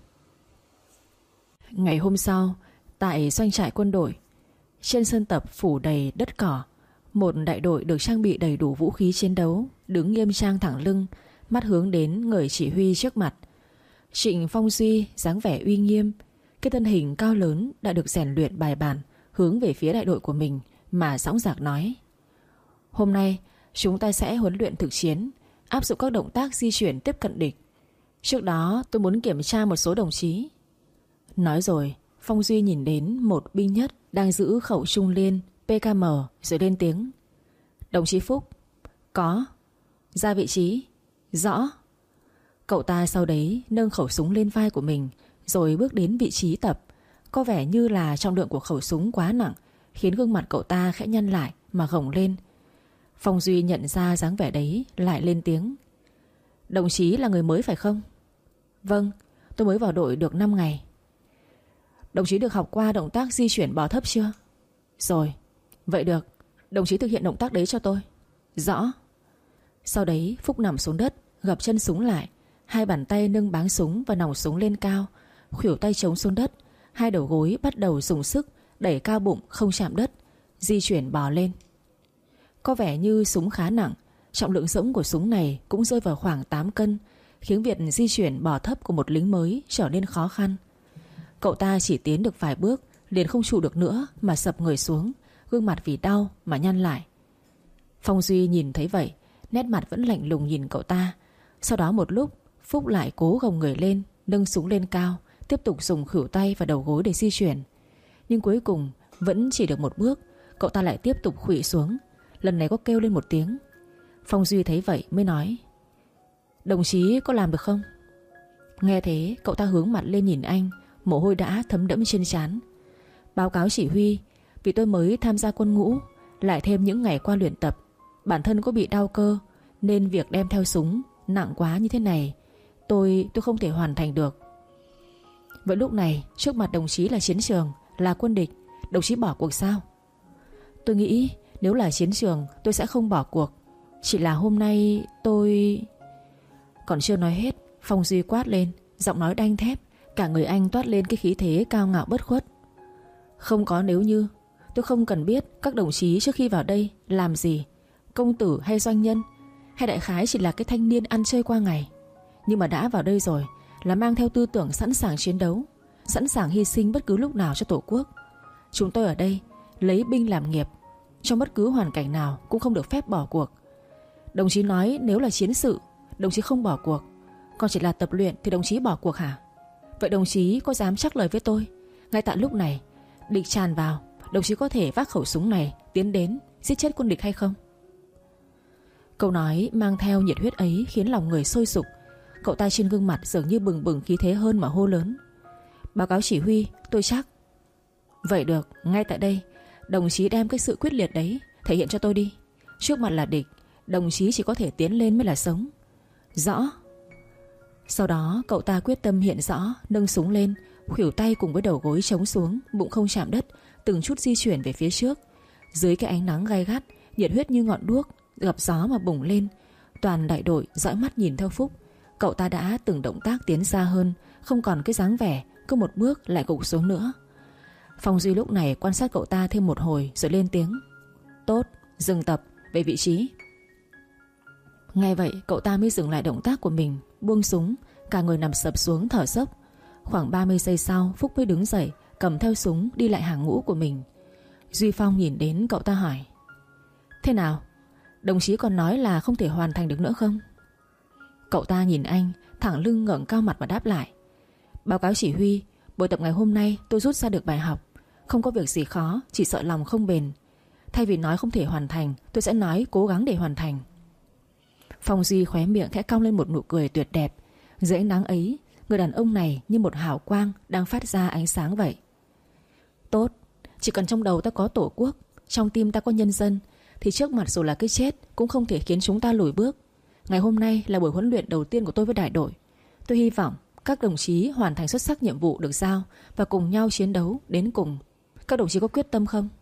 [SPEAKER 1] Ngày hôm sau, tại doanh trại quân đội, trên sân tập phủ đầy đất cỏ, một đại đội được trang bị đầy đủ vũ khí chiến đấu đứng nghiêm trang thẳng lưng, mắt hướng đến người chỉ huy trước mặt. Trịnh Phong Duy dáng vẻ uy nghiêm, cái thân hình cao lớn đã được rèn luyện bài bản, hướng về phía đại đội của mình mà dõng dạc nói. Hôm nay chúng ta sẽ huấn luyện thực chiến, áp dụng các động tác di chuyển tiếp cận địch. Trước đó tôi muốn kiểm tra một số đồng chí. Nói rồi Phong Duy nhìn đến một binh nhất đang giữ khẩu trung liên pê ca em rồi lên tiếng. Đồng chí Phúc. Có. Ra vị trí. Rõ. Cậu ta sau đấy nâng khẩu súng lên vai của mình, rồi bước đến vị trí tập. Có vẻ như là trọng lượng của khẩu súng quá nặng, khiến gương mặt cậu ta khẽ nhăn lại mà gồng lên. Phong Duy nhận ra dáng vẻ đấy, lại lên tiếng. Đồng chí là người mới phải không? Vâng, tôi mới vào đội được năm ngày. Đồng chí được học qua động tác di chuyển bò thấp chưa? Rồi. Vậy được, đồng chí thực hiện động tác đấy cho tôi. Rõ. Sau đấy Phúc nằm xuống đất, gập chân súng lại, hai bàn tay nâng báng súng và nòng súng lên cao, khuỷu tay chống xuống đất, hai đầu gối bắt đầu dùng sức đẩy cao bụng không chạm đất, di chuyển bò lên. Có vẻ như súng khá nặng, trọng lượng rỗng của súng này cũng rơi vào khoảng tám cân, khiến việc di chuyển bò thấp của một lính mới trở nên khó khăn. Cậu ta chỉ tiến được vài bước liền không trụ được nữa mà sập người xuống, gương mặt vì đau mà nhăn lại. Phong Duy nhìn thấy vậy, nét mặt vẫn lạnh lùng nhìn cậu ta. Sau đó một lúc, Phúc lại cố gồng người lên, nâng súng lên cao, tiếp tục dùng khuỷu tay và đầu gối để di chuyển. Nhưng cuối cùng vẫn chỉ được một bước, cậu ta lại tiếp tục khuỵu xuống. Lần này có kêu lên một tiếng. Phong Duy thấy vậy mới nói. Đồng chí có làm được không? Nghe thế cậu ta hướng mặt lên nhìn anh, mồ hôi đã thấm đẫm trên trán. Báo cáo chỉ huy, vì tôi mới tham gia quân ngũ, lại thêm những ngày qua luyện tập, bản thân có bị đau cơ, nên việc đem theo súng nặng quá như thế này Tôi tôi không thể hoàn thành được. Vậy lúc này trước mặt đồng chí là chiến trường, là quân địch, đồng chí bỏ cuộc sao? Tôi nghĩ nếu là chiến trường tôi sẽ không bỏ cuộc. Chỉ là hôm nay tôi... Còn chưa nói hết, Phong Duy quát lên, giọng nói đanh thép, cả người anh toát lên cái khí thế cao ngạo bất khuất. Không có nếu như. Tôi không cần biết các đồng chí trước khi vào đây làm gì, công tử hay doanh nhân, hay đại khái chỉ là cái thanh niên ăn chơi qua ngày. Nhưng mà đã vào đây rồi là mang theo tư tưởng sẵn sàng chiến đấu, sẵn sàng hy sinh bất cứ lúc nào cho Tổ quốc. Chúng tôi ở đây lấy binh làm nghiệp, trong bất cứ hoàn cảnh nào cũng không được phép bỏ cuộc. Đồng chí nói nếu là chiến sự, đồng chí không bỏ cuộc, còn chỉ là tập luyện thì đồng chí bỏ cuộc hả? Vậy đồng chí có dám chắc lời với tôi, ngay tại lúc này địch tràn vào, đồng chí có thể vác khẩu súng này tiến đến giết chết quân địch hay không? Câu nói mang theo nhiệt huyết ấy khiến lòng người sôi sục. Cậu ta trên gương mặt dường như bừng bừng khí thế hơn mà hô lớn: báo cáo chỉ huy, tôi chắc. Vậy được, ngay tại đây đồng chí đem cái sự quyết liệt đấy thể hiện cho tôi đi. Trước mặt là địch, đồng chí chỉ có thể tiến lên mới là sống. Rõ. Sau đó cậu ta quyết tâm hiện rõ, nâng súng lên, khuỷu tay cùng với đầu gối chống xuống, bụng không chạm đất, từng chút di chuyển về phía trước. Dưới cái ánh nắng gay gắt, nhiệt huyết như ngọn đuốc gặp gió mà bùng lên. Toàn đại đội dõi mắt nhìn theo Phúc. Cậu ta đã từng động tác tiến xa hơn, không còn cái dáng vẻ cứ một bước lại gục xuống nữa. Phong Duy lúc này quan sát cậu ta thêm một hồi rồi lên tiếng: tốt, dừng tập, về vị trí. Nghe vậy cậu ta mới dừng lại động tác của mình, buông súng, cả người nằm sập xuống thở dốc. Khoảng ba mươi giây sau Phúc mới đứng dậy, cầm theo súng đi lại hàng ngũ của mình. Duy Phong nhìn đến cậu ta hỏi: thế nào, đồng chí còn nói là không thể hoàn thành được nữa không? Cậu ta nhìn anh, thẳng lưng ngẩng cao mặt và đáp lại: báo cáo chỉ huy, buổi tập ngày hôm nay tôi rút ra được bài học. Không có việc gì khó, chỉ sợ lòng không bền. Thay vì nói không thể hoàn thành, tôi sẽ nói cố gắng để hoàn thành. Phong Duy khóe miệng khẽ cong lên một nụ cười tuyệt đẹp. Dưới ánh nắng ấy, người đàn ông này như một hào quang đang phát ra ánh sáng vậy. Tốt, chỉ cần trong đầu ta có Tổ quốc, trong tim ta có nhân dân, thì trước mặt dù là cái chết cũng không thể khiến chúng ta lùi bước. Ngày hôm nay là buổi huấn luyện đầu tiên của tôi với đại đội. Tôi hy vọng các đồng chí hoàn thành xuất sắc nhiệm vụ được giao và cùng nhau chiến đấu đến cùng. Các đồng chí có quyết tâm không?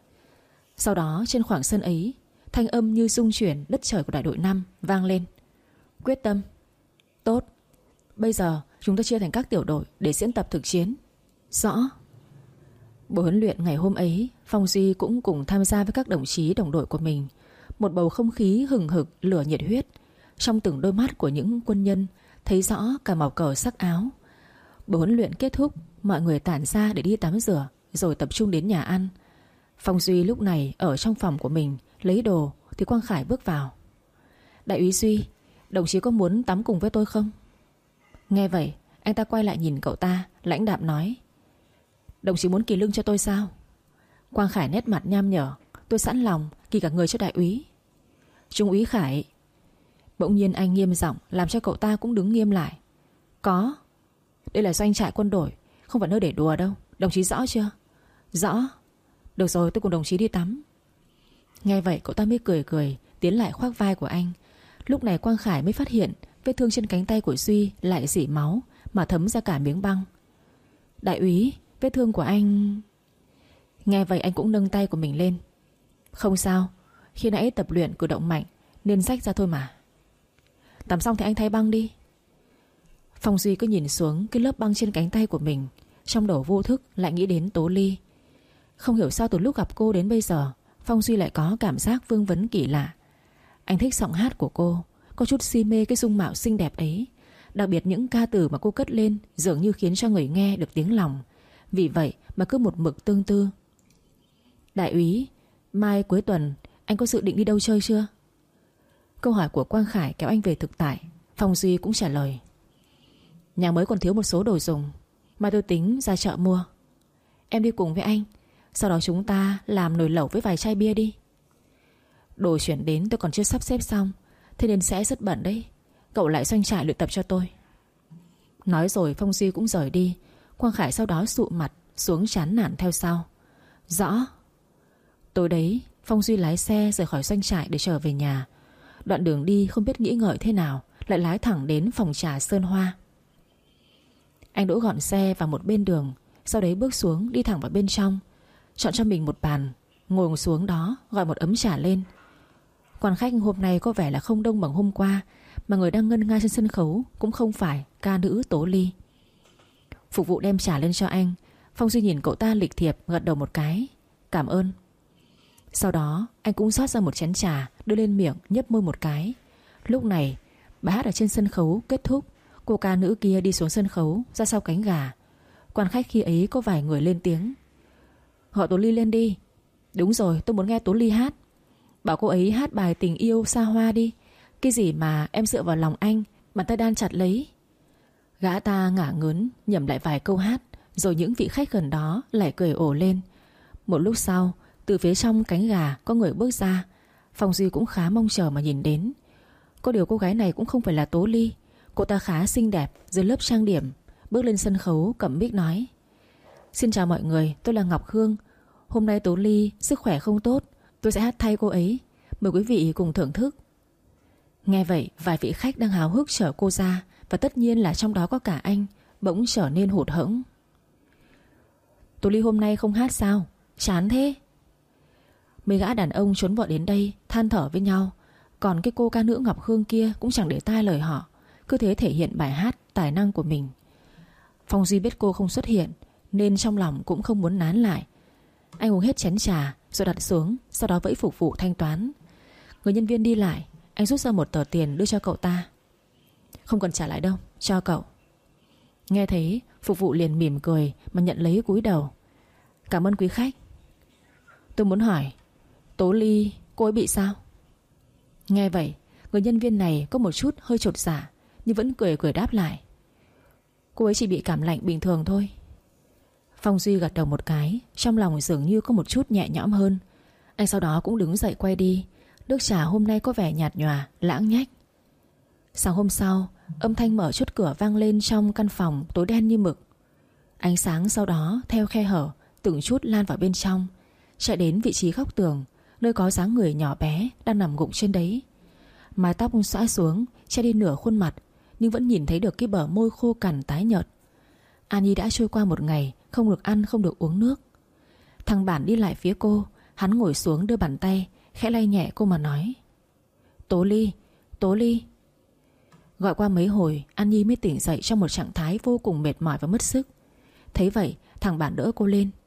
[SPEAKER 1] Sau đó trên khoảng sân ấy, thanh âm như rung chuyển đất trời của đại đội năm vang lên: quyết tâm. Tốt, bây giờ chúng ta chia thành các tiểu đội để diễn tập thực chiến. Rõ. Buổi huấn luyện ngày hôm ấy, Phong Duy cũng cùng tham gia với các đồng chí đồng đội của mình. Một bầu không khí hừng hực lửa nhiệt huyết. Trong từng đôi mắt của những quân nhân thấy rõ cả màu cờ sắc áo. Buổi huấn luyện kết thúc, mọi người tản ra để đi tắm rửa, rồi tập trung đến nhà ăn. Phong Duy lúc này ở trong phòng của mình lấy đồ thì Quang Khải bước vào. Đại úy Duy, đồng chí có muốn tắm cùng với tôi không? Nghe vậy anh ta quay lại nhìn cậu ta, lãnh đạm nói: đồng chí muốn kỳ lưng cho tôi sao? Quang Khải nét mặt nham nhở: tôi sẵn lòng kỳ cả người cho đại úy. Trung úy Khải. Bỗng nhiên anh nghiêm giọng làm cho cậu ta cũng đứng nghiêm lại. Có. Đây là doanh trại quân đội, không phải nơi để đùa đâu. Đồng chí rõ chưa? Rõ. Được rồi, tôi cùng đồng chí đi tắm. Nghe vậy cậu ta mới cười cười tiến lại khoác vai của anh. Lúc này Quang Khải mới phát hiện vết thương trên cánh tay của Duy lại rỉ máu mà thấm ra cả miếng băng. Đại úy, vết thương của anh... Nghe vậy anh cũng nâng tay của mình lên. Không sao, khi nãy tập luyện cử động mạnh nên rách ra thôi mà. Tắm xong thì anh thay băng đi. Phong Duy cứ nhìn xuống cái lớp băng trên cánh tay của mình, trong đầu vô thức lại nghĩ đến Tố Ly. Không hiểu sao từ lúc gặp cô đến bây giờ, Phong Duy lại có cảm giác vương vấn kỳ lạ. Anh thích giọng hát của cô, có chút si mê cái dung mạo xinh đẹp ấy. Đặc biệt những ca từ mà cô cất lên dường như khiến cho người nghe được tiếng lòng. Vì vậy mà cứ một mực tương tư. Đại úy, mai cuối tuần anh có dự định đi đâu chơi chưa? Câu hỏi của Quang Khải kéo anh về thực tại. Phong Duy cũng trả lời: nhà mới còn thiếu một số đồ dùng, mai tôi tính ra chợ mua. Em đi cùng với anh, sau đó chúng ta làm nồi lẩu với vài chai bia đi. Đồ chuyển đến tôi còn chưa sắp xếp xong, thế nên sẽ rất bận đấy. Cậu lại doanh trại luyện tập cho tôi. Nói rồi Phong Duy cũng rời đi. Quang Khải sau đó sụ mặt xuống chán nản theo sau. Rõ. Tối đấy Phong Duy lái xe rời khỏi doanh trại để trở về nhà. Đoạn đường đi không biết nghĩ ngợi thế nào, lại lái thẳng đến phòng trà Sơn Hoa. Anh đỗ gọn xe vào một bên đường, sau đấy bước xuống đi thẳng vào bên trong, chọn cho mình một bàn, ngồi xuống đó gọi một ấm trà lên. Quan khách hôm nay có vẻ là không đông bằng hôm qua, mà người đang ngân nga trên sân khấu cũng không phải ca nữ Tố Ly. Phục vụ đem trà lên cho anh. Phong Duy nhìn cậu ta lịch thiệp gật đầu một cái, cảm ơn. Sau đó anh cũng rót ra một chén trà, đưa lên miệng nhấp môi một cái. Lúc này bài hát ở trên sân khấu kết thúc. Cô ca nữ kia đi xuống sân khấu ra sau cánh gà. Quan khách khi ấy có vài người lên tiếng: Gọi Tố Ly lên đi. Đúng rồi, tôi muốn nghe Tố Ly hát. Bảo cô ấy hát bài Tình Yêu Xa Hoa đi. Cái gì mà em dựa vào lòng anh, bàn tay đan chặt lấy. Gã ta ngả ngớn nhẩm lại vài câu hát, rồi những vị khách gần đó lại cười ồ lên. Một lúc sau, từ phía trong cánh gà có người bước ra. Phong Duy cũng khá mong chờ mà nhìn đến. Có điều cô gái này cũng không phải là Tố Ly. Cô ta khá xinh đẹp dưới lớp trang điểm, bước lên sân khấu cầm mic nói: Xin chào mọi người, tôi là Ngọc Hương. Hôm nay Tố Ly sức khỏe không tốt, tôi sẽ hát thay cô ấy. Mời quý vị cùng thưởng thức. Nghe vậy, vài vị khách đang háo hức chở cô ra, và tất nhiên là trong đó có cả anh, bỗng trở nên hụt hẫng. Tố Ly hôm nay không hát sao? Chán thế. Mấy gã đàn ông trốn vợ đến đây than thở với nhau. Còn cái cô ca nữ Ngọc Hương kia cũng chẳng để tai lời họ, cứ thế thể hiện bài hát tài năng của mình. Phong Duy biết cô không xuất hiện nên trong lòng cũng không muốn nán lại. Anh uống hết chén trà rồi đặt xuống, sau đó vẫy phục vụ thanh toán. Người nhân viên đi lại, anh rút ra một tờ tiền đưa cho cậu ta. Không cần trả lại đâu, cho cậu. Nghe thấy, phục vụ liền mỉm cười mà nhận lấy cúi đầu. Cảm ơn quý khách. Tôi muốn hỏi, Tố Ly, cô ấy bị sao? Nghe vậy, người nhân viên này có một chút hơi chột dạ, nhưng vẫn cười cười đáp lại: Cô ấy chỉ bị cảm lạnh bình thường thôi. Phong Duy gật đầu một cái, trong lòng dường như có một chút nhẹ nhõm hơn. Anh sau đó cũng đứng dậy quay đi. Nước trà hôm nay có vẻ nhạt nhòa, lãng nhách. Sáng hôm sau, âm thanh mở chốt cửa vang lên trong căn phòng tối đen như mực. Ánh sáng sau đó theo khe hở từng chút lan vào bên trong, chạy đến vị trí góc tường, nơi có dáng người nhỏ bé đang nằm gục trên đấy. Mái tóc xõa xuống che đi nửa khuôn mặt, nhưng vẫn nhìn thấy được cái bờ môi khô cằn tái nhợt. An Nhi đã trôi qua một ngày không được ăn không được uống nước. Thằng Bản đi lại phía cô, hắn ngồi xuống đưa bàn tay khẽ lay nhẹ cô mà nói: Tố Ly, Tố Ly. Gọi qua mấy hồi, An Nhi mới tỉnh dậy trong một trạng thái vô cùng mệt mỏi và mất sức. Thấy vậy, thằng Bản đỡ cô lên.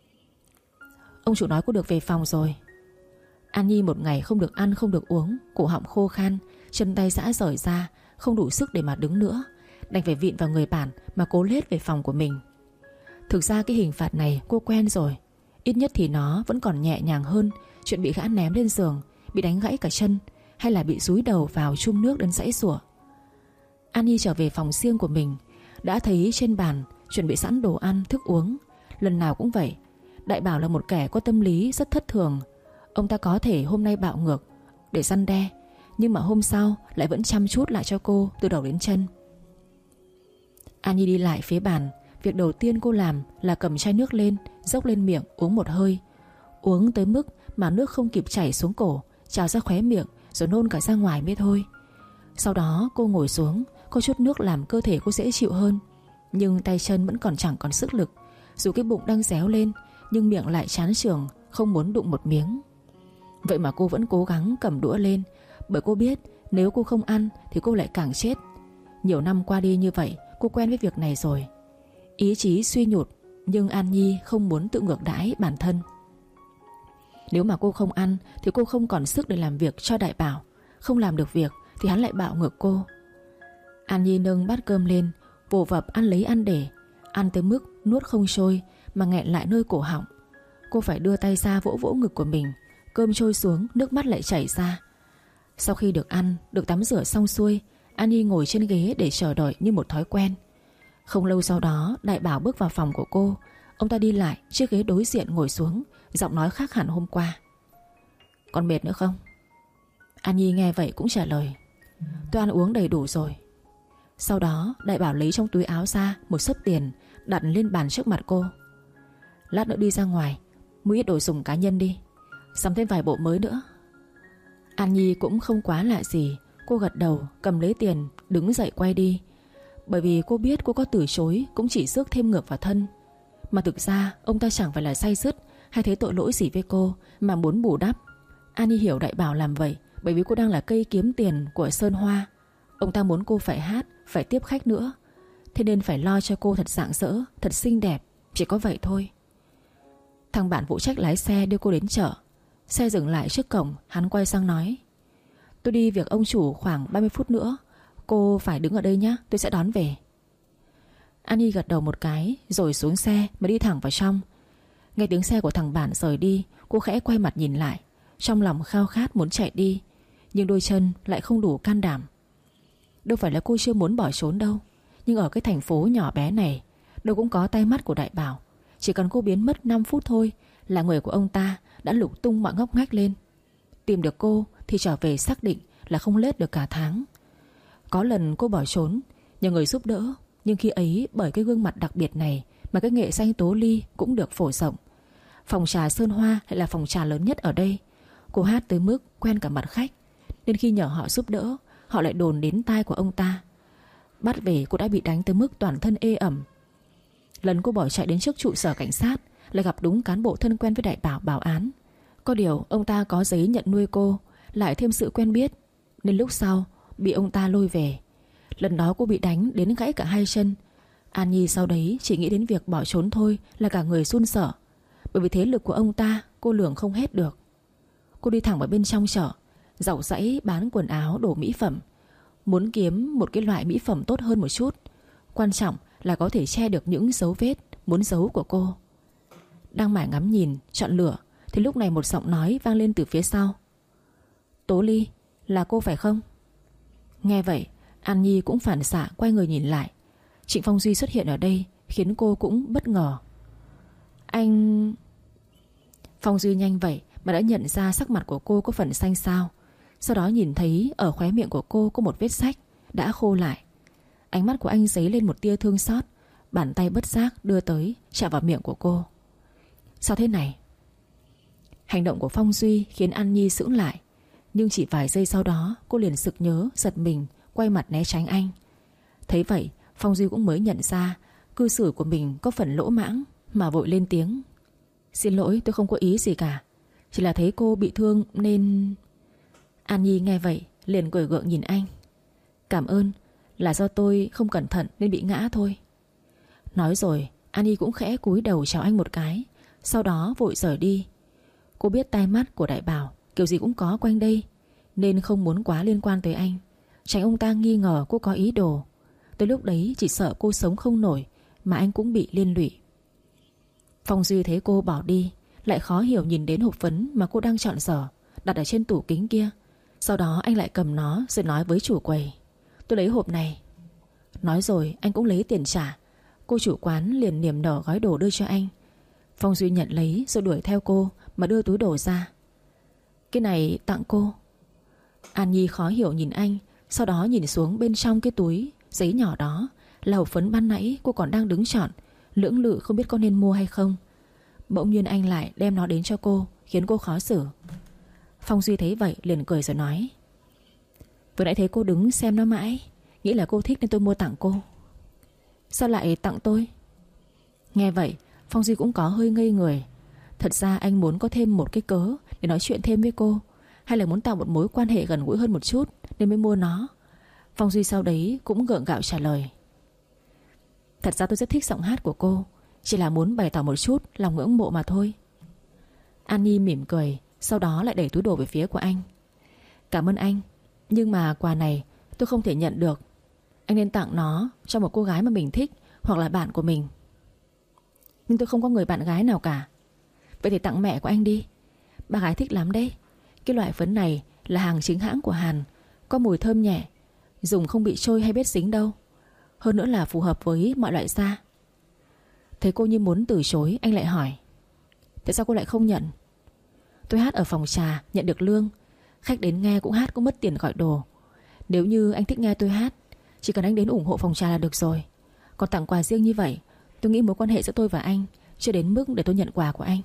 [SPEAKER 1] Ông chủ nói cô được về phòng rồi. An Nhi một ngày không được ăn không được uống, cổ họng khô khan, chân tay rã rời ra, không đủ sức để mà đứng nữa, đành phải vịn vào người Bản mà cố lết về phòng của mình. Thực ra cái hình phạt này cô quen rồi, ít nhất thì nó vẫn còn nhẹ nhàng hơn chuyện bị gã ném lên giường, bị đánh gãy cả chân, hay là bị dúi đầu vào chum nước đến giãy giụa. An Nhi trở về phòng riêng của mình, đã thấy trên bàn chuẩn bị sẵn đồ ăn thức uống. Lần nào cũng vậy. Đại Bảo là một kẻ có tâm lý rất thất thường. Ông ta có thể hôm nay bạo ngược để răn đe, nhưng mà hôm sau lại vẫn chăm chút lại cho cô từ đầu đến chân. An Nhi đi lại phía bàn, việc đầu tiên cô làm là cầm chai nước lên, dốc lên miệng uống một hơi. Uống tới mức mà nước không kịp chảy xuống cổ, trào ra khóe miệng rồi nôn cả ra ngoài mới thôi. Sau đó cô ngồi xuống, có chút nước làm cơ thể cô dễ chịu hơn, nhưng tay chân vẫn còn chẳng còn sức lực. Dù cái bụng đang réo lên, nhưng miệng lại chán chường, không muốn đụng một miếng. Vậy mà cô vẫn cố gắng cầm đũa lên, bởi cô biết nếu cô không ăn thì cô lại càng chết. Nhiều năm qua đi như vậy, cô quen với việc này rồi. Ý chí suy nhụt, nhưng An Nhi không muốn tự ngược đãi bản thân. Nếu mà cô không ăn thì cô không còn sức để làm việc cho Đại Bảo. Không làm được việc thì hắn lại bạo ngược cô. An Nhi nâng bát cơm lên, vồ vập ăn lấy ăn để, ăn tới mức nuốt không trôi mà nghẹn lại nơi cổ họng. Cô phải đưa tay ra vỗ vỗ ngực của mình. Cơm trôi xuống, nước mắt lại chảy ra. Sau khi được ăn, được tắm rửa xong xuôi, An Nhi ngồi trên ghế để chờ đợi như một thói quen. Không lâu sau đó, Đại Bảo bước vào phòng của cô. Ông ta đi lại chiếc ghế đối diện ngồi xuống, giọng nói khác hẳn hôm qua. Còn mệt nữa không? An Nhi nghe vậy cũng trả lời: Tôi ăn uống đầy đủ rồi. Sau đó Đại Bảo lấy trong túi áo ra một xấp tiền, đặt lên bàn trước mặt cô. Lát nữa đi ra ngoài mua ít đồ dùng cá nhân đi, sắm thêm vài bộ mới nữa. An Nhi cũng không quá lạ gì. Cô gật đầu, cầm lấy tiền, đứng dậy quay đi. Bởi vì cô biết cô có từ chối cũng chỉ rước thêm ngược vào thân. Mà thực ra ông ta chẳng phải là say sứt hay thấy tội lỗi gì với cô, mà muốn bù đắp. An Nhi hiểu Đại Bảo làm vậy bởi vì cô đang là cây kiếm tiền của Sơn Hoa. Ông ta muốn cô phải hát, phải tiếp khách nữa, thế nên phải lo cho cô thật rạng rỡ, thật xinh đẹp. Chỉ có vậy thôi. Thằng bạn phụ trách lái xe đưa cô đến chợ. Xe dừng lại trước cổng, hắn quay sang nói: Tôi đi việc ông chủ khoảng ba mươi phút nữa, cô phải đứng ở đây nhé, tôi sẽ đón về. An Nhi gật đầu một cái rồi xuống xe mà đi thẳng vào trong. Nghe tiếng xe của thằng Bản rời đi, cô khẽ quay mặt nhìn lại, trong lòng khao khát muốn chạy đi, nhưng đôi chân lại không đủ can đảm. Đâu phải là cô chưa muốn bỏ trốn đâu, nhưng ở cái thành phố nhỏ bé này đâu cũng có tay mắt của Đại Bảo. Chỉ cần cô biến mất năm phút thôi là người của ông ta đã lục tung mọi ngóc ngách lên. Tìm được cô thì trở về xác định là không lết được cả tháng. Có lần cô bỏ trốn nhờ người giúp đỡ, nhưng khi ấy bởi cái gương mặt đặc biệt này mà cái nghệ danh Tố Ly cũng được phổ rộng. Phòng trà Sơn Hoa lại là phòng trà lớn nhất ở đây. Cô hát tới mức quen cả mặt khách, nên khi nhờ họ giúp đỡ, họ lại đồn đến tai của ông ta. Bắt về cô đã bị đánh tới mức toàn thân ê ẩm. Lần cô bỏ chạy đến trước trụ sở cảnh sát lại gặp đúng cán bộ thân quen với Đại Bảo báo án. Có điều ông ta có giấy nhận nuôi cô, lại thêm sự quen biết, nên lúc sau bị ông ta lôi về. Lần đó cô bị đánh đến gãy cả hai chân. An Nhi sau đấy chỉ nghĩ đến việc bỏ trốn thôi là cả người run sợ, bởi vì thế lực của ông ta cô lường không hết được. Cô đi thẳng vào bên trong chợ, dạo dãy bán quần áo đồ mỹ phẩm, muốn kiếm một cái loại mỹ phẩm tốt hơn một chút, quan trọng là có thể che được những dấu vết muốn giấu của cô. Đang mải ngắm nhìn chọn lựa thì lúc này một giọng nói vang lên từ phía sau. Tố Ly, là cô phải không? Nghe vậy An Nhi cũng phản xạ quay người nhìn lại. Trịnh Phong Duy xuất hiện ở đây khiến cô cũng bất ngờ. Anh... Phong Duy nhanh vậy mà đã nhận ra sắc mặt của cô có phần xanh xao. Sau đó nhìn thấy ở khóe miệng của cô có một vết sách đã khô lại. Ánh mắt của anh dấy lên một tia thương xót, bàn tay bất giác đưa tới chạm vào miệng của cô. Sao thế này? Hành động của Phong Duy khiến An Nhi sững lại, nhưng chỉ vài giây sau đó cô liền sực nhớ, giật mình, quay mặt né tránh anh. Thấy vậy Phong Duy cũng mới nhận ra cư xử của mình có phần lỗ mãng, mà vội lên tiếng. Xin lỗi, tôi không có ý gì cả, chỉ là thấy cô bị thương nên... An Nhi nghe vậy liền cười gượng nhìn anh. Cảm ơn, là do tôi không cẩn thận nên bị ngã thôi. Nói rồi An Nhi cũng khẽ cúi đầu chào anh một cái, sau đó vội rời đi. Cô biết tai mắt của Đại Bảo kiểu gì cũng có quanh đây, nên không muốn quá liên quan tới anh, tránh ông ta nghi ngờ cô có ý đồ. Tới lúc đấy chỉ sợ cô sống không nổi mà anh cũng bị liên lụy. Phong Duy thấy cô bỏ đi, lại khó hiểu nhìn đến hộp phấn mà cô đang chọn dở đặt ở trên tủ kính kia. Sau đó anh lại cầm nó rồi nói với chủ quầy. Tôi lấy hộp này. Nói rồi anh cũng lấy tiền trả. Cô chủ quán liền niềm nở gói đồ đưa cho anh. Phong Duy nhận lấy rồi đuổi theo cô mà đưa túi đồ ra. Cái này tặng cô. An Nhi khó hiểu nhìn anh, sau đó nhìn xuống bên trong cái túi giấy nhỏ đó là hộp phấn ban nãy cô còn đang đứng chọn, lưỡng lự không biết có nên mua hay không. Bỗng nhiên anh lại đem nó đến cho cô, khiến cô khó xử. Phong Duy thấy vậy liền cười rồi nói. Vừa nãy thấy cô đứng xem nó mãi, nghĩ là cô thích nên tôi mua tặng cô. Sao lại tặng tôi? Nghe vậy Phong Duy cũng có hơi ngây người. Thật ra anh muốn có thêm một cái cớ để nói chuyện thêm với cô, hay là muốn tạo một mối quan hệ gần gũi hơn một chút nên mới mua nó. Phong Duy sau đấy cũng gượng gạo trả lời. Thật ra tôi rất thích giọng hát của cô, chỉ là muốn bày tỏ một chút lòng ngưỡng mộ mà thôi. An Nhi mỉm cười, sau đó lại đẩy túi đồ về phía của anh. Cảm ơn anh, nhưng mà quà này tôi không thể nhận được. Anh nên tặng nó cho một cô gái mà mình thích, hoặc là bạn của mình. Nhưng tôi không có người bạn gái nào cả. Vậy thì tặng mẹ của anh đi, bà gái thích lắm đấy. Cái loại phấn này là hàng chính hãng của Hàn, có mùi thơm nhẹ, dùng không bị trôi hay bết dính đâu. Hơn nữa là phù hợp với mọi loại da. Thấy cô như muốn từ chối, anh lại hỏi. Tại sao cô lại không nhận? Tôi hát ở phòng trà, nhận được lương. Khách đến nghe cũng hát, cũng mất tiền gọi đồ. Nếu như anh thích nghe tôi hát, chỉ cần anh đến ủng hộ phòng trà là được rồi. Còn tặng quà riêng như vậy, tôi nghĩ mối quan hệ giữa tôi và anh chưa đến mức để tôi nhận quà của anh.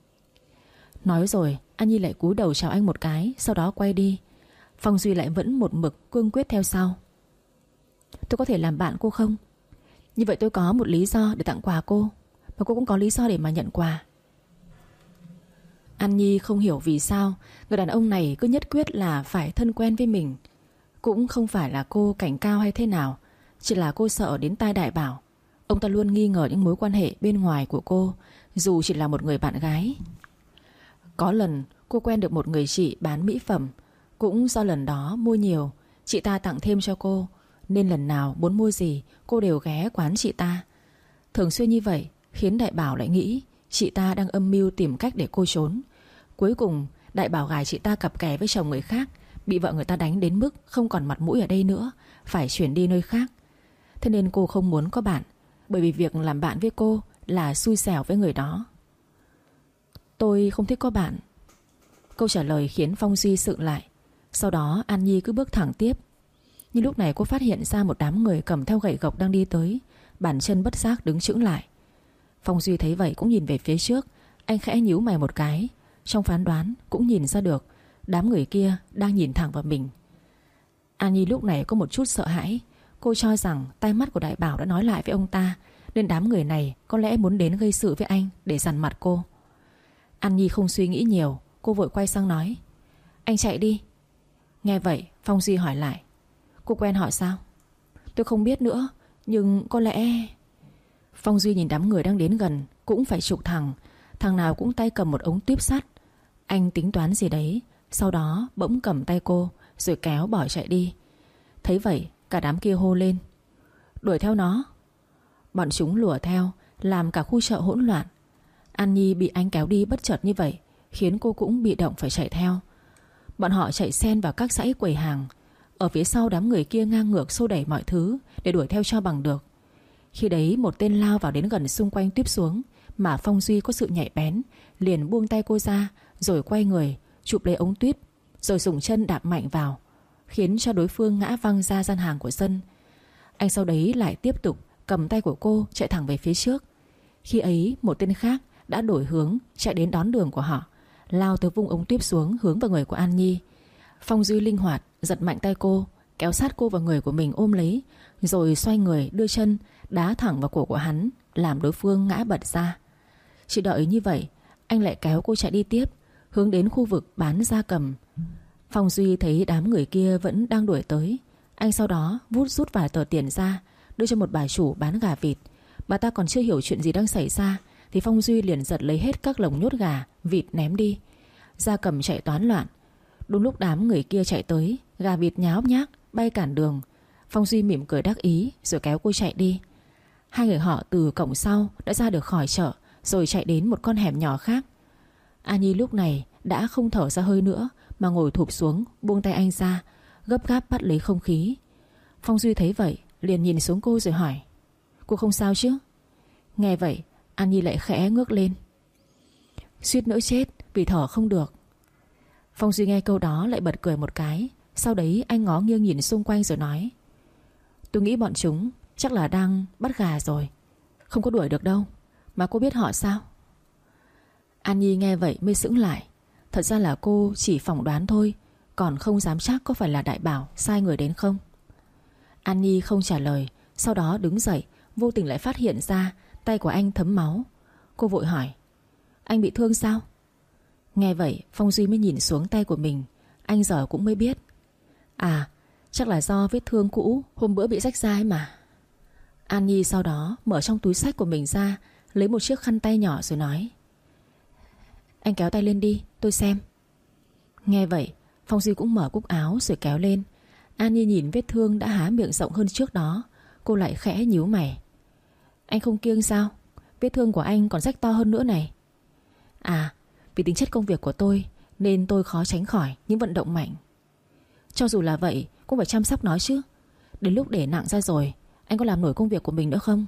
[SPEAKER 1] Nói rồi An Nhi lại cúi đầu chào anh một cái, sau đó quay đi. Phong Duy lại vẫn một mực cương quyết theo sau. Tôi có thể làm bạn cô không? Như vậy tôi có một lý do để tặng quà cô, và cô cũng có lý do để mà nhận quà. An Nhi không hiểu vì sao người đàn ông này cứ nhất quyết là phải thân quen với mình. Cũng không phải là cô cảnh cao hay thế nào, chỉ là cô sợ đến tai Đại Bảo. Ông ta luôn nghi ngờ những mối quan hệ bên ngoài của cô, dù chỉ là một người bạn gái. Có lần cô quen được một người chị bán mỹ phẩm. Cũng do lần đó mua nhiều, chị ta tặng thêm cho cô, nên lần nào muốn mua gì cô đều ghé quán chị ta. Thường xuyên như vậy khiến Đại Bảo lại nghĩ chị ta đang âm mưu tìm cách để cô trốn. Cuối cùng Đại Bảo gài chị ta cặp kè với chồng người khác, bị vợ người ta đánh đến mức không còn mặt mũi ở đây nữa, phải chuyển đi nơi khác. Thế nên cô không muốn có bạn, bởi vì việc làm bạn với cô là xui xẻo với người đó. Tôi không thích có bạn. Câu trả lời khiến Phong Duy sững lại. Sau đó An Nhi cứ bước thẳng tiếp. Nhưng lúc này cô phát hiện ra một đám người cầm theo gậy gộc đang đi tới, bàn chân bất giác đứng chững lại. Phong Duy thấy vậy cũng nhìn về phía trước. Anh khẽ nhíu mày một cái. Trong phán đoán cũng nhìn ra được đám người kia đang nhìn thẳng vào mình. An Nhi lúc này có một chút sợ hãi. Cô cho rằng tai mắt của Đại Bảo đã nói lại với ông ta, nên đám người này có lẽ muốn đến gây sự với anh để dằn mặt cô. An Nhi không suy nghĩ nhiều, cô vội quay sang nói: Anh chạy đi. Nghe vậy Phong Duy hỏi lại: Cô quen họ sao? Tôi không biết nữa, nhưng có lẽ... Phong Duy nhìn đám người đang đến gần cũng phải chục thằng. Thằng nào cũng tay cầm một ống tuyếp sắt. Anh tính toán gì đấy, sau đó bỗng cầm tay cô rồi kéo bỏ chạy đi. Thấy vậy cả đám kia hô lên: Đuổi theo nó. Bọn chúng lùa theo, làm cả khu chợ hỗn loạn. An Nhi bị anh kéo đi bất chợt như vậy khiến cô cũng bị động phải chạy theo. Bọn họ chạy xen vào các dãy quầy hàng. Ở phía sau đám người kia ngang ngược xô đẩy mọi thứ để đuổi theo cho bằng được. Khi đấy một tên lao vào đến gần xung quanh tuýp xuống, mà Phong Duy có sự nhạy bén, liền buông tay cô ra, rồi quay người chụp lấy ống tuýp, rồi dùng chân đạp mạnh vào, khiến cho đối phương ngã văng ra gian hàng của dân. Anh sau đấy lại tiếp tục cầm tay của cô chạy thẳng về phía trước. Khi ấy một tên khác đã đổi hướng chạy đến đón đường của họ, lao tới vung ống tuýp xuống hướng vào người của An Nhi. Phong Duy linh hoạt giật mạnh tay cô, kéo sát cô vào người của mình ôm lấy, rồi xoay người đưa chân đá thẳng vào cổ của hắn, làm đối phương ngã bật ra. Chỉ đợi như vậy, anh lại kéo cô chạy đi tiếp, hướng đến khu vực bán gia cầm. Phong Duy thấy đám người kia vẫn đang đuổi tới. Anh sau đó vút rút vài tờ tiền ra, đưa cho một bà chủ bán gà vịt. Bà ta còn chưa hiểu chuyện gì đang xảy ra thì Phong Duy liền giật lấy hết các lồng nhốt gà, vịt ném đi. Gia cầm chạy toán loạn. Đúng lúc đám người kia chạy tới, gà vịt nháo nhác bay cản đường. Phong Duy mỉm cười đắc ý rồi kéo cô chạy đi. Hai người họ từ cổng sau đã ra được khỏi chợ, rồi chạy đến một con hẻm nhỏ khác. An Nhi lúc này đã không thở ra hơi nữa, mà ngồi thụp xuống, buông tay anh ra, gấp gáp bắt lấy không khí. Phong Duy thấy vậy liền nhìn xuống cô rồi hỏi: Cô không sao chứ? Nghe vậy An Nhi lại khẽ ngước lên: Suýt nữa chết vì thở không được. Phong Duy nghe câu đó lại bật cười một cái. Sau đấy anh ngó nghiêng nhìn xung quanh rồi nói: Tôi nghĩ bọn chúng chắc là đang bắt gà rồi, không có đuổi được đâu. Mà cô biết họ sao? An Nhi nghe vậy mới sững lại. Thật ra là cô chỉ phỏng đoán thôi, còn không dám chắc có phải là Đại Bảo sai người đến không. An Nhi không trả lời. Sau đó đứng dậy, vô tình lại phát hiện ra tay của anh thấm máu. Cô vội hỏi: Anh bị thương sao? Nghe vậy Phong Duy mới nhìn xuống tay của mình. Anh giờ cũng mới biết: À, chắc là do vết thương cũ hôm bữa bị rách ra ấy mà. An Nhi sau đó mở trong túi xách của mình ra, lấy một chiếc khăn tay nhỏ rồi nói: Anh kéo tay lên đi, tôi xem. Nghe vậy Phong Duy cũng mở cúc áo rồi kéo lên. An Nhi nhìn vết thương đã há miệng rộng hơn trước đó. Cô lại khẽ nhíu mày: Anh không kiêng sao? Vết thương của anh còn rách to hơn nữa này. À, vì tính chất công việc của tôi nên tôi khó tránh khỏi những vận động mạnh. Cho dù là vậy cũng phải chăm sóc nó chứ. Đến lúc để nặng ra rồi, anh có làm nổi công việc của mình nữa không?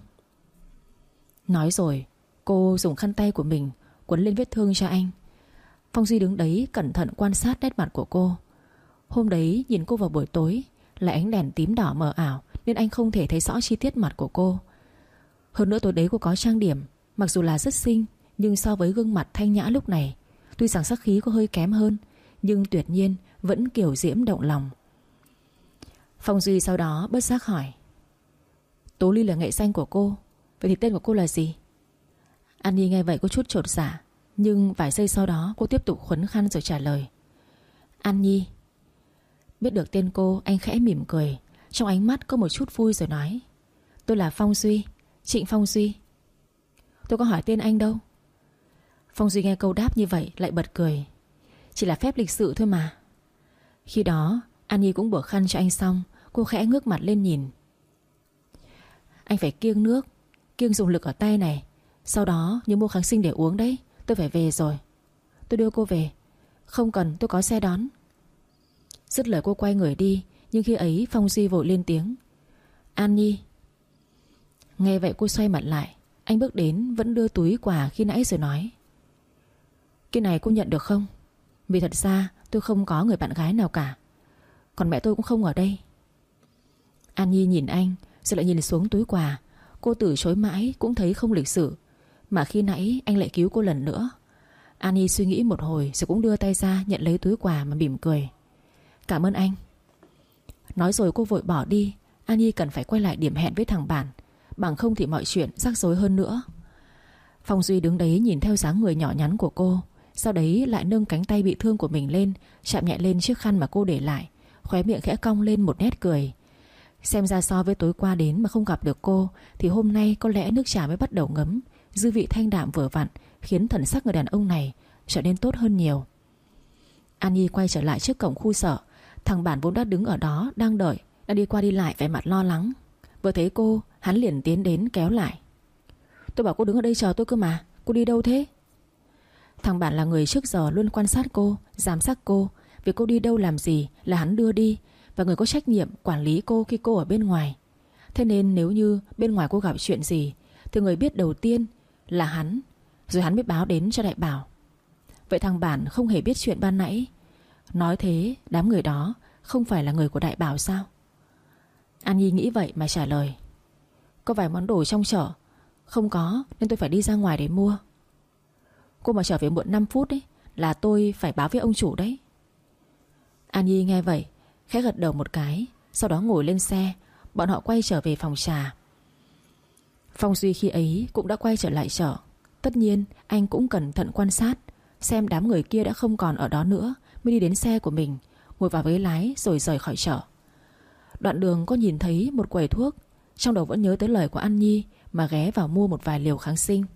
[SPEAKER 1] Nói rồi cô dùng khăn tay của mình quấn lên vết thương cho anh. Phong Duy đứng đấy cẩn thận quan sát nét mặt của cô. Hôm đấy nhìn cô vào buổi tối, lại ánh đèn tím đỏ mờ ảo, nên anh không thể thấy rõ chi tiết mặt của cô. Hơn nữa tối đấy cô có trang điểm, mặc dù là rất xinh, nhưng so với gương mặt thanh nhã lúc này, tuy rằng sắc khí có hơi kém hơn, nhưng tuyệt nhiên vẫn kiểu diễm động lòng. Phong Duy sau đó bất giác hỏi: Tố Ly là nghệ danh của cô, vậy thì tên của cô là gì? An Nhi nghe vậy có chút chột dạ, nhưng vài giây sau đó cô tiếp tục khuấn khăn rồi trả lời: An Nhi. Biết được tên cô, anh khẽ mỉm cười, trong ánh mắt có một chút vui rồi nói: Tôi là Phong Duy, Trịnh Phong Duy. Tôi có hỏi tên anh đâu. Phong Duy nghe câu đáp như vậy lại bật cười: Chỉ là phép lịch sự thôi mà. Khi đó An Nhi cũng buộc khăn cho anh xong, cô khẽ ngước mặt lên nhìn: Anh phải kiêng nước, Kiêng dùng lực ở tay này. Sau đó nhớ mua kháng sinh để uống đấy. Tôi phải về rồi. Tôi đưa cô về. Không cần, tôi có xe đón. Dứt lời cô quay người đi. Nhưng khi ấy Phong Duy vội lên tiếng: An Nhi. Nghe vậy cô xoay mặt lại. Anh bước đến vẫn đưa túi quà khi nãy rồi nói: Cái này cô nhận được không? Vì thật ra tôi không có người bạn gái nào cả. Còn mẹ tôi cũng không ở đây. An Nhi nhìn anh rồi lại nhìn xuống túi quà. Cô từ chối mãi cũng thấy không lịch sự. Mà khi nãy anh lại cứu cô lần nữa. An Nhi suy nghĩ một hồi rồi cũng đưa tay ra nhận lấy túi quà mà mỉm cười: Cảm ơn anh. Nói rồi cô vội bỏ đi. An Nhi cần phải quay lại điểm hẹn với thằng Bản, bằng không thì mọi chuyện rắc rối hơn nữa. Phong Duy đứng đấy nhìn theo dáng người nhỏ nhắn của cô. Sau đấy lại nâng cánh tay bị thương của mình lên, chạm nhẹ lên chiếc khăn mà cô để lại. Khóe miệng khẽ cong lên một nét cười. Xem ra so với tối qua đến mà không gặp được cô thì hôm nay có lẽ nước trà mới bắt đầu ngấm. Dư vị thanh đạm vừa vặn khiến thần sắc người đàn ông này trở nên tốt hơn nhiều. An Nhi quay trở lại trước cổng khu sở. Thằng Bản vốn đã đứng ở đó đang đợi, đang đi qua đi lại vẻ mặt lo lắng. Vừa thấy cô, hắn liền tiến đến kéo lại: Tôi bảo cô đứng ở đây chờ tôi cơ mà. Cô đi đâu thế? Thằng Bản là người trước giờ luôn quan sát cô, giám sát cô. Việc cô đi đâu làm gì là hắn đưa đi, và người có trách nhiệm quản lý cô khi cô ở bên ngoài. Thế nên nếu như bên ngoài cô gặp chuyện gì thì người biết đầu tiên là hắn. Rồi hắn mới báo đến cho Đại Bảo. Vậy thằng Bản không hề biết chuyện ban nãy. Nói thế đám người đó không phải là người của Đại Bảo sao? An Nhi nghĩ vậy mà trả lời: Có vài món đồ trong chợ không có nên tôi phải đi ra ngoài để mua. Cô mà trở về muộn năm phút ấy là tôi phải báo với ông chủ đấy. An Nhi nghe vậy khẽ gật đầu một cái. Sau đó ngồi lên xe. Bọn họ quay trở về phòng trà. Phong Duy khi ấy cũng đã quay trở lại chợ. Tất nhiên anh cũng cẩn thận quan sát xem đám người kia đã không còn ở đó nữa, mới đi đến xe của mình, ngồi vào ghế lái rồi rời khỏi chợ. Đoạn đường có nhìn thấy một quầy thuốc. Trong đầu vẫn nhớ tới lời của An Nhi mà ghé vào mua một vài liều kháng sinh.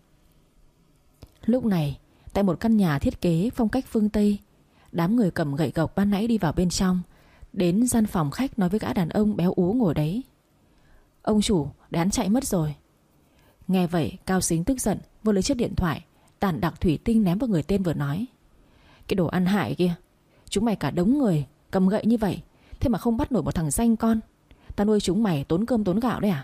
[SPEAKER 1] Lúc này tại một căn nhà thiết kế phong cách phương Tây, đám người cầm gậy gộc ban nãy đi vào bên trong. Đến gian phòng khách nói với gã đàn ông béo ú ngồi đấy: Ông chủ, để hắn chạy mất rồi. Nghe vậy Cao Sính tức giận vô lấy chiếc điện thoại tàn đặc thủy tinh ném vào người tên vừa nói: Cái đồ ăn hại kia, chúng mày cả đống người cầm gậy như vậy, thế mà không bắt nổi một thằng danh con. Ta nuôi chúng mày tốn cơm tốn gạo đấy à?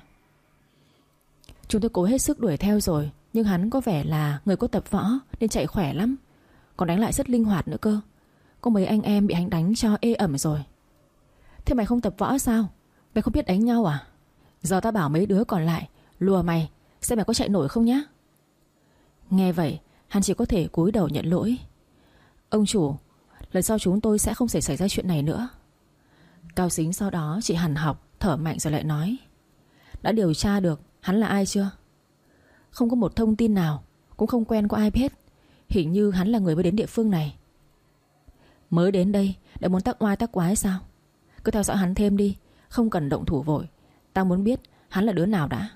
[SPEAKER 1] Chúng tôi cố hết sức đuổi theo rồi, nhưng hắn có vẻ là người có tập võ nên chạy khỏe lắm, còn đánh lại rất linh hoạt nữa cơ. Có mấy anh em bị hắn đánh cho ê ẩm rồi. Thế mày không tập võ sao? Mày không biết đánh nhau à? Giờ ta bảo mấy đứa còn lại lùa mày, xem mày có chạy nổi không nhá. Nghe vậy hắn chỉ có thể cúi đầu nhận lỗi: Ông chủ, lần sau chúng tôi sẽ không thể xảy ra chuyện này nữa. Cao Sính sau đó chỉ hằn học, thở mạnh rồi lại nói: Đã điều tra được hắn là ai chưa? Không có một thông tin nào, cũng không quen có ai hết. Hình như hắn là người mới đến địa phương này. Mới đến đây đã muốn tác oai tác quái sao? Cứ theo dõi hắn thêm đi, không cần động thủ vội. Tao muốn biết hắn là đứa nào đã.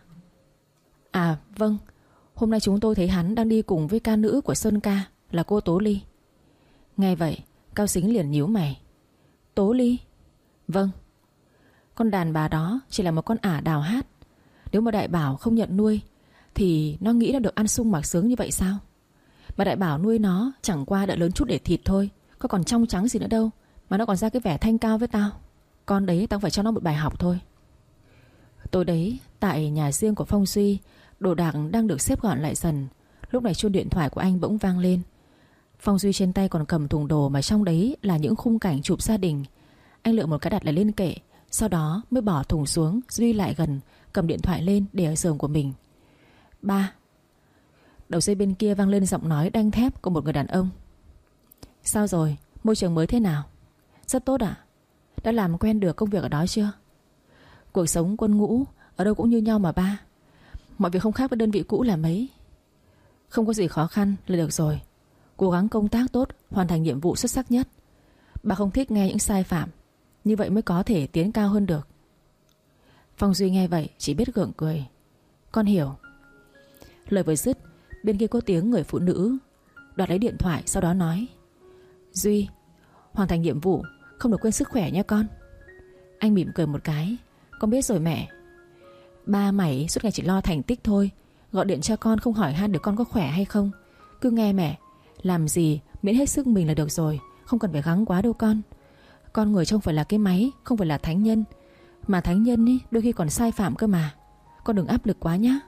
[SPEAKER 1] À vâng, hôm nay chúng tôi thấy hắn đang đi cùng với ca nữ của Sơn Ca, là cô Tố Ly. Nghe vậy Cao Sính liền nhíu mày: Tố Ly? Vâng. Con đàn bà đó chỉ là một con ả đào hát. Nếu mà Đại Bảo không nhận nuôi thì nó nghĩ là được ăn sung mặc sướng như vậy sao? Mà Đại Bảo nuôi nó chẳng qua đã lớn chút để thịt thôi, có còn trong trắng gì nữa đâu mà nó còn ra cái vẻ thanh cao với tao. Con đấy tao phải cho nó một bài học thôi. Tối đấy tại nhà riêng của Phong Duy, đồ đạc đang được xếp gọn lại dần. Lúc này chuông điện thoại của anh bỗng vang lên. Phong Duy trên tay còn cầm thùng đồ mà trong đấy là những khung cảnh chụp gia đình. Anh lựa một cái đặt lại lên kệ, sau đó mới bỏ thùng xuống. Duy lại gần, cầm điện thoại lên để ở giường của mình. Ba. Đầu dây bên kia vang lên giọng nói đanh thép của một người đàn ông. Sao rồi, môi trường mới thế nào? Rất tốt ạ. Đã làm quen được công việc ở đó chưa? Cuộc sống quân ngũ ở đâu cũng như nhau mà ba. Mọi việc không khác với đơn vị cũ là mấy. Không có gì khó khăn là được rồi. Cố gắng công tác tốt, hoàn thành nhiệm vụ xuất sắc nhất. Bà không thích nghe những sai phạm, như vậy mới có thể tiến cao hơn được. Phong Duy nghe vậy chỉ biết gượng cười. Con hiểu. Lời vừa dứt, bên kia có tiếng người phụ nữ đoạt lấy điện thoại, sau đó nói: Duy, hoàn thành nhiệm vụ, không được quên sức khỏe nha con. Anh mỉm cười một cái. Con biết rồi mẹ. Ba mày suốt ngày chỉ lo thành tích thôi, Gọi điện cho con không hỏi han được con có khỏe hay không. Cứ nghe mẹ. Làm gì miễn hết sức mình là được rồi. Không cần phải gắng quá đâu con. Con người không phải là cái máy, không phải là thánh nhân. Mà thánh nhân ý, đôi khi còn sai phạm cơ mà. Con đừng áp lực quá nhá.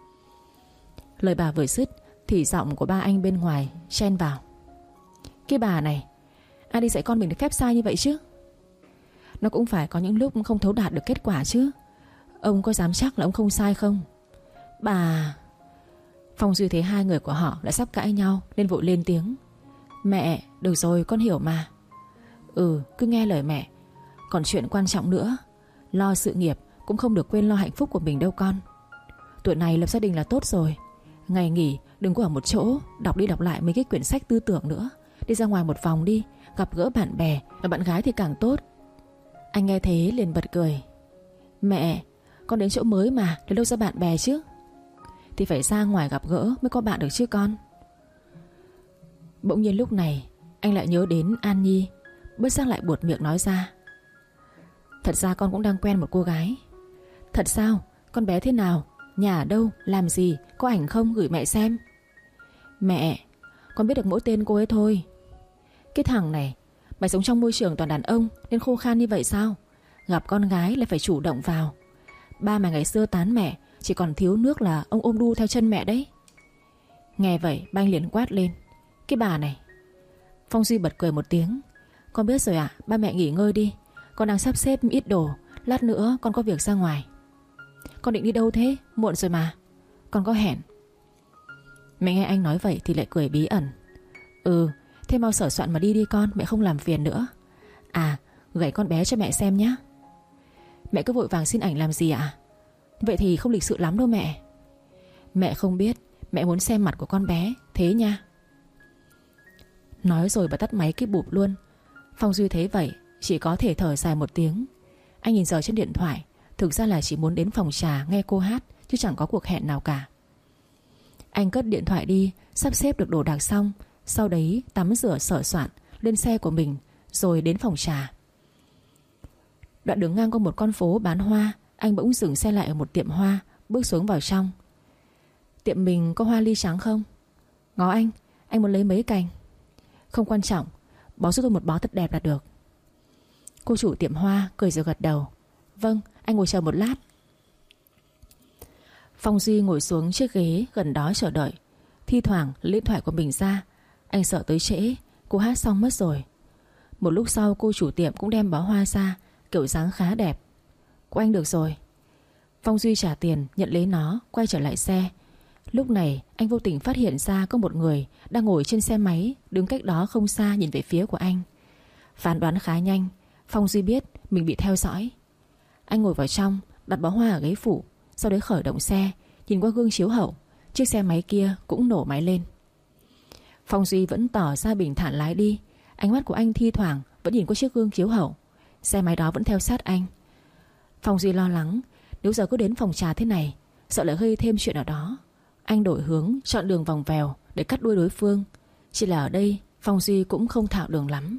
[SPEAKER 1] Lời bà vừa dứt thì giọng của ba anh bên ngoài chen vào. Cái bà này, ai đi dạy con mình được phép sai như vậy chứ? Nó cũng phải có những lúc không thấu đạt được kết quả chứ. Ông có dám chắc là ông không sai không? Bà... Phong Duy thấy hai người của họ đã sắp cãi nhau nên vội lên tiếng. Mẹ, được rồi con hiểu mà. Ừ, cứ nghe lời mẹ. Còn chuyện quan trọng nữa, lo sự nghiệp cũng không được quên lo hạnh phúc của mình đâu con. Tuổi này lập gia đình là tốt rồi. Ngày nghỉ đừng có ở một chỗ đọc đi đọc lại mấy cái quyển sách tư tưởng nữa. Đi ra ngoài một vòng đi, gặp gỡ bạn bè, và bạn gái thì càng tốt. Anh nghe thế liền bật cười. Mẹ, con đến chỗ mới mà, lấy đâu ra bạn bè chứ? Thì phải ra ngoài gặp gỡ mới có bạn được chứ con. Bỗng nhiên lúc này anh lại nhớ đến An Nhi, bất giác lại buột miệng nói ra. Thật ra con cũng đang quen một cô gái. Thật sao? Con bé thế nào? Nhà ở đâu? Làm gì? Có ảnh không? Gửi mẹ xem. Mẹ, con biết được mỗi tên cô ấy thôi. Cái thằng này, mày sống trong môi trường toàn đàn ông nên khô khan như vậy sao? Gặp con gái là phải chủ động vào. Ba mày ngày xưa tán mẹ, chỉ còn thiếu nước là ông ôm đu theo chân mẹ đấy. Nghe vậy ba anh liền quát lên. Cái bà này. Phong Duy bật cười một tiếng. Con biết rồi ạ, à, ba mẹ nghỉ ngơi đi. Con đang sắp xếp ít đồ, lát nữa con có việc ra ngoài. Con định đi đâu thế? Muộn rồi mà. Con có hẹn. Mẹ nghe anh nói vậy thì lại cười bí ẩn. Ừ, thế mau sở soạn mà đi đi con, mẹ không làm phiền nữa. À, gửi con bé cho mẹ xem nhé. Mẹ cứ vội vàng xin ảnh làm gì ạ? À? Vậy thì không lịch sự lắm đâu mẹ. Mẹ không biết, mẹ muốn xem mặt của con bé, thế nha. Nói rồi bà tắt máy cái bụp luôn. Phong Duy thấy vậy chỉ có thể thở dài một tiếng. Anh nhìn giờ trên điện thoại, thực ra là chỉ muốn đến phòng trà nghe cô hát, chứ chẳng có cuộc hẹn nào cả. Anh cất điện thoại đi, sắp xếp được đồ đạc xong, sau đấy tắm rửa sửa soạn, lên xe của mình, rồi đến phòng trà. Đoạn đường ngang qua một con phố bán hoa, anh bỗng dừng xe lại ở một tiệm hoa, bước xuống vào trong. Tiệm mình có hoa ly trắng không? Ngó anh, anh muốn lấy mấy cành? Không quan trọng, bó giúp tôi một bó thật đẹp là được. Cô chủ tiệm hoa cười rồi gật đầu. Vâng, anh ngồi chờ một lát. Phong Duy ngồi xuống chiếc ghế gần đó chờ đợi. Thi thoảng lấy điện thoại của mình ra. Anh sợ tới trễ, cô hát xong mất rồi. Một lúc sau cô chủ tiệm cũng đem bó hoa ra, kiểu dáng khá đẹp. Của anh được rồi. Phong Duy trả tiền, nhận lấy nó, quay trở lại xe. Lúc này anh vô tình phát hiện ra có một người đang ngồi trên xe máy, đứng cách đó không xa nhìn về phía của anh. Phán đoán khá nhanh, Phong Duy biết mình bị theo dõi. Anh ngồi vào trong, đặt bó hoa ở ghế phụ, sau đấy khởi động xe, nhìn qua gương chiếu hậu. Chiếc xe máy kia cũng nổ máy lên. Phong Duy vẫn tỏ ra bình thản lái đi. Ánh mắt của anh thi thoảng vẫn nhìn qua chiếc gương chiếu hậu. Xe máy đó vẫn theo sát anh. Phong Duy lo lắng, nếu giờ cứ đến phòng trà thế này, sợ lại gây thêm chuyện ở đó. Anh đổi hướng, chọn đường vòng vèo để cắt đuôi đối phương. Chỉ là ở đây Phong Duy cũng không thạo đường lắm.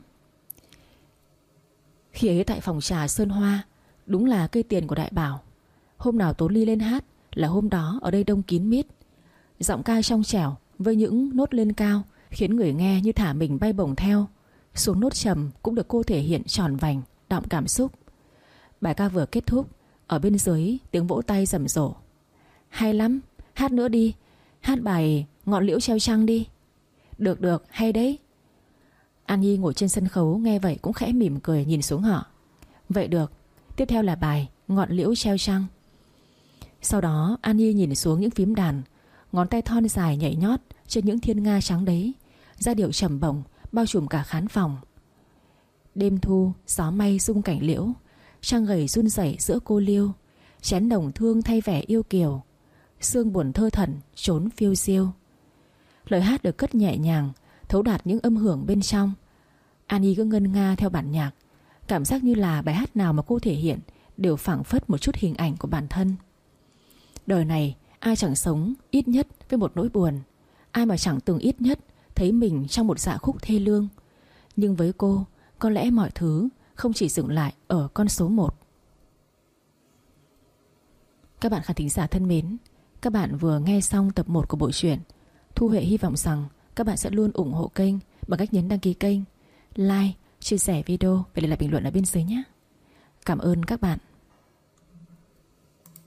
[SPEAKER 1] Khi ấy tại phòng trà Sơn Hoa, đúng là cây tiền của Đại Bảo. Hôm nào Tố Ly lên hát là hôm đó ở đây đông kín mít. Giọng ca trong trẻo với những nốt lên cao khiến người nghe như thả mình bay bổng theo. Xuống nốt trầm cũng được cô thể hiện tròn vành, đọng cảm xúc. Bài ca vừa kết thúc, ở bên dưới tiếng vỗ tay rầm rộ. Hay lắm, hát nữa đi. Hát bài Ngọn Liễu Treo Trăng đi. Được được, hay đấy. An Nhi ngồi trên sân khấu nghe vậy cũng khẽ mỉm cười nhìn xuống họ. Vậy được, tiếp theo là bài Ngọn Liễu Treo Trăng. Sau đó An Nhi nhìn xuống những phím đàn, ngón tay thon dài nhảy nhót trên những thiên nga trắng đấy, giai điệu trầm bổng bao trùm cả khán phòng. Đêm thu, gió may rung cảnh liễu, trăng gầy run rẩy giữa cô liêu, chén đồng thương thay vẻ yêu kiều, sương buồn thơ thẩn trốn phiêu diêu. Lời hát được cất nhẹ nhàng, thấu đạt những âm hưởng bên trong. An Nhi cứ ngân nga theo bản nhạc, cảm giác như là bài hát nào mà cô thể hiện đều phảng phất một chút hình ảnh của bản thân. Đời này ai chẳng sống ít nhất với một nỗi buồn, ai mà chẳng từng ít nhất thấy mình trong một dạ khúc thê lương. Nhưng với cô, có lẽ mọi thứ không chỉ dừng lại ở con số một. Các bạn khán thính giả thân mến, các bạn vừa nghe xong tập một của bộ truyện. Thu Huệ hy vọng rằng các bạn sẽ luôn ủng hộ kênh bằng cách nhấn đăng ký kênh, like, chia sẻ video và để lại bình luận ở bên dưới nhé. Cảm ơn các bạn.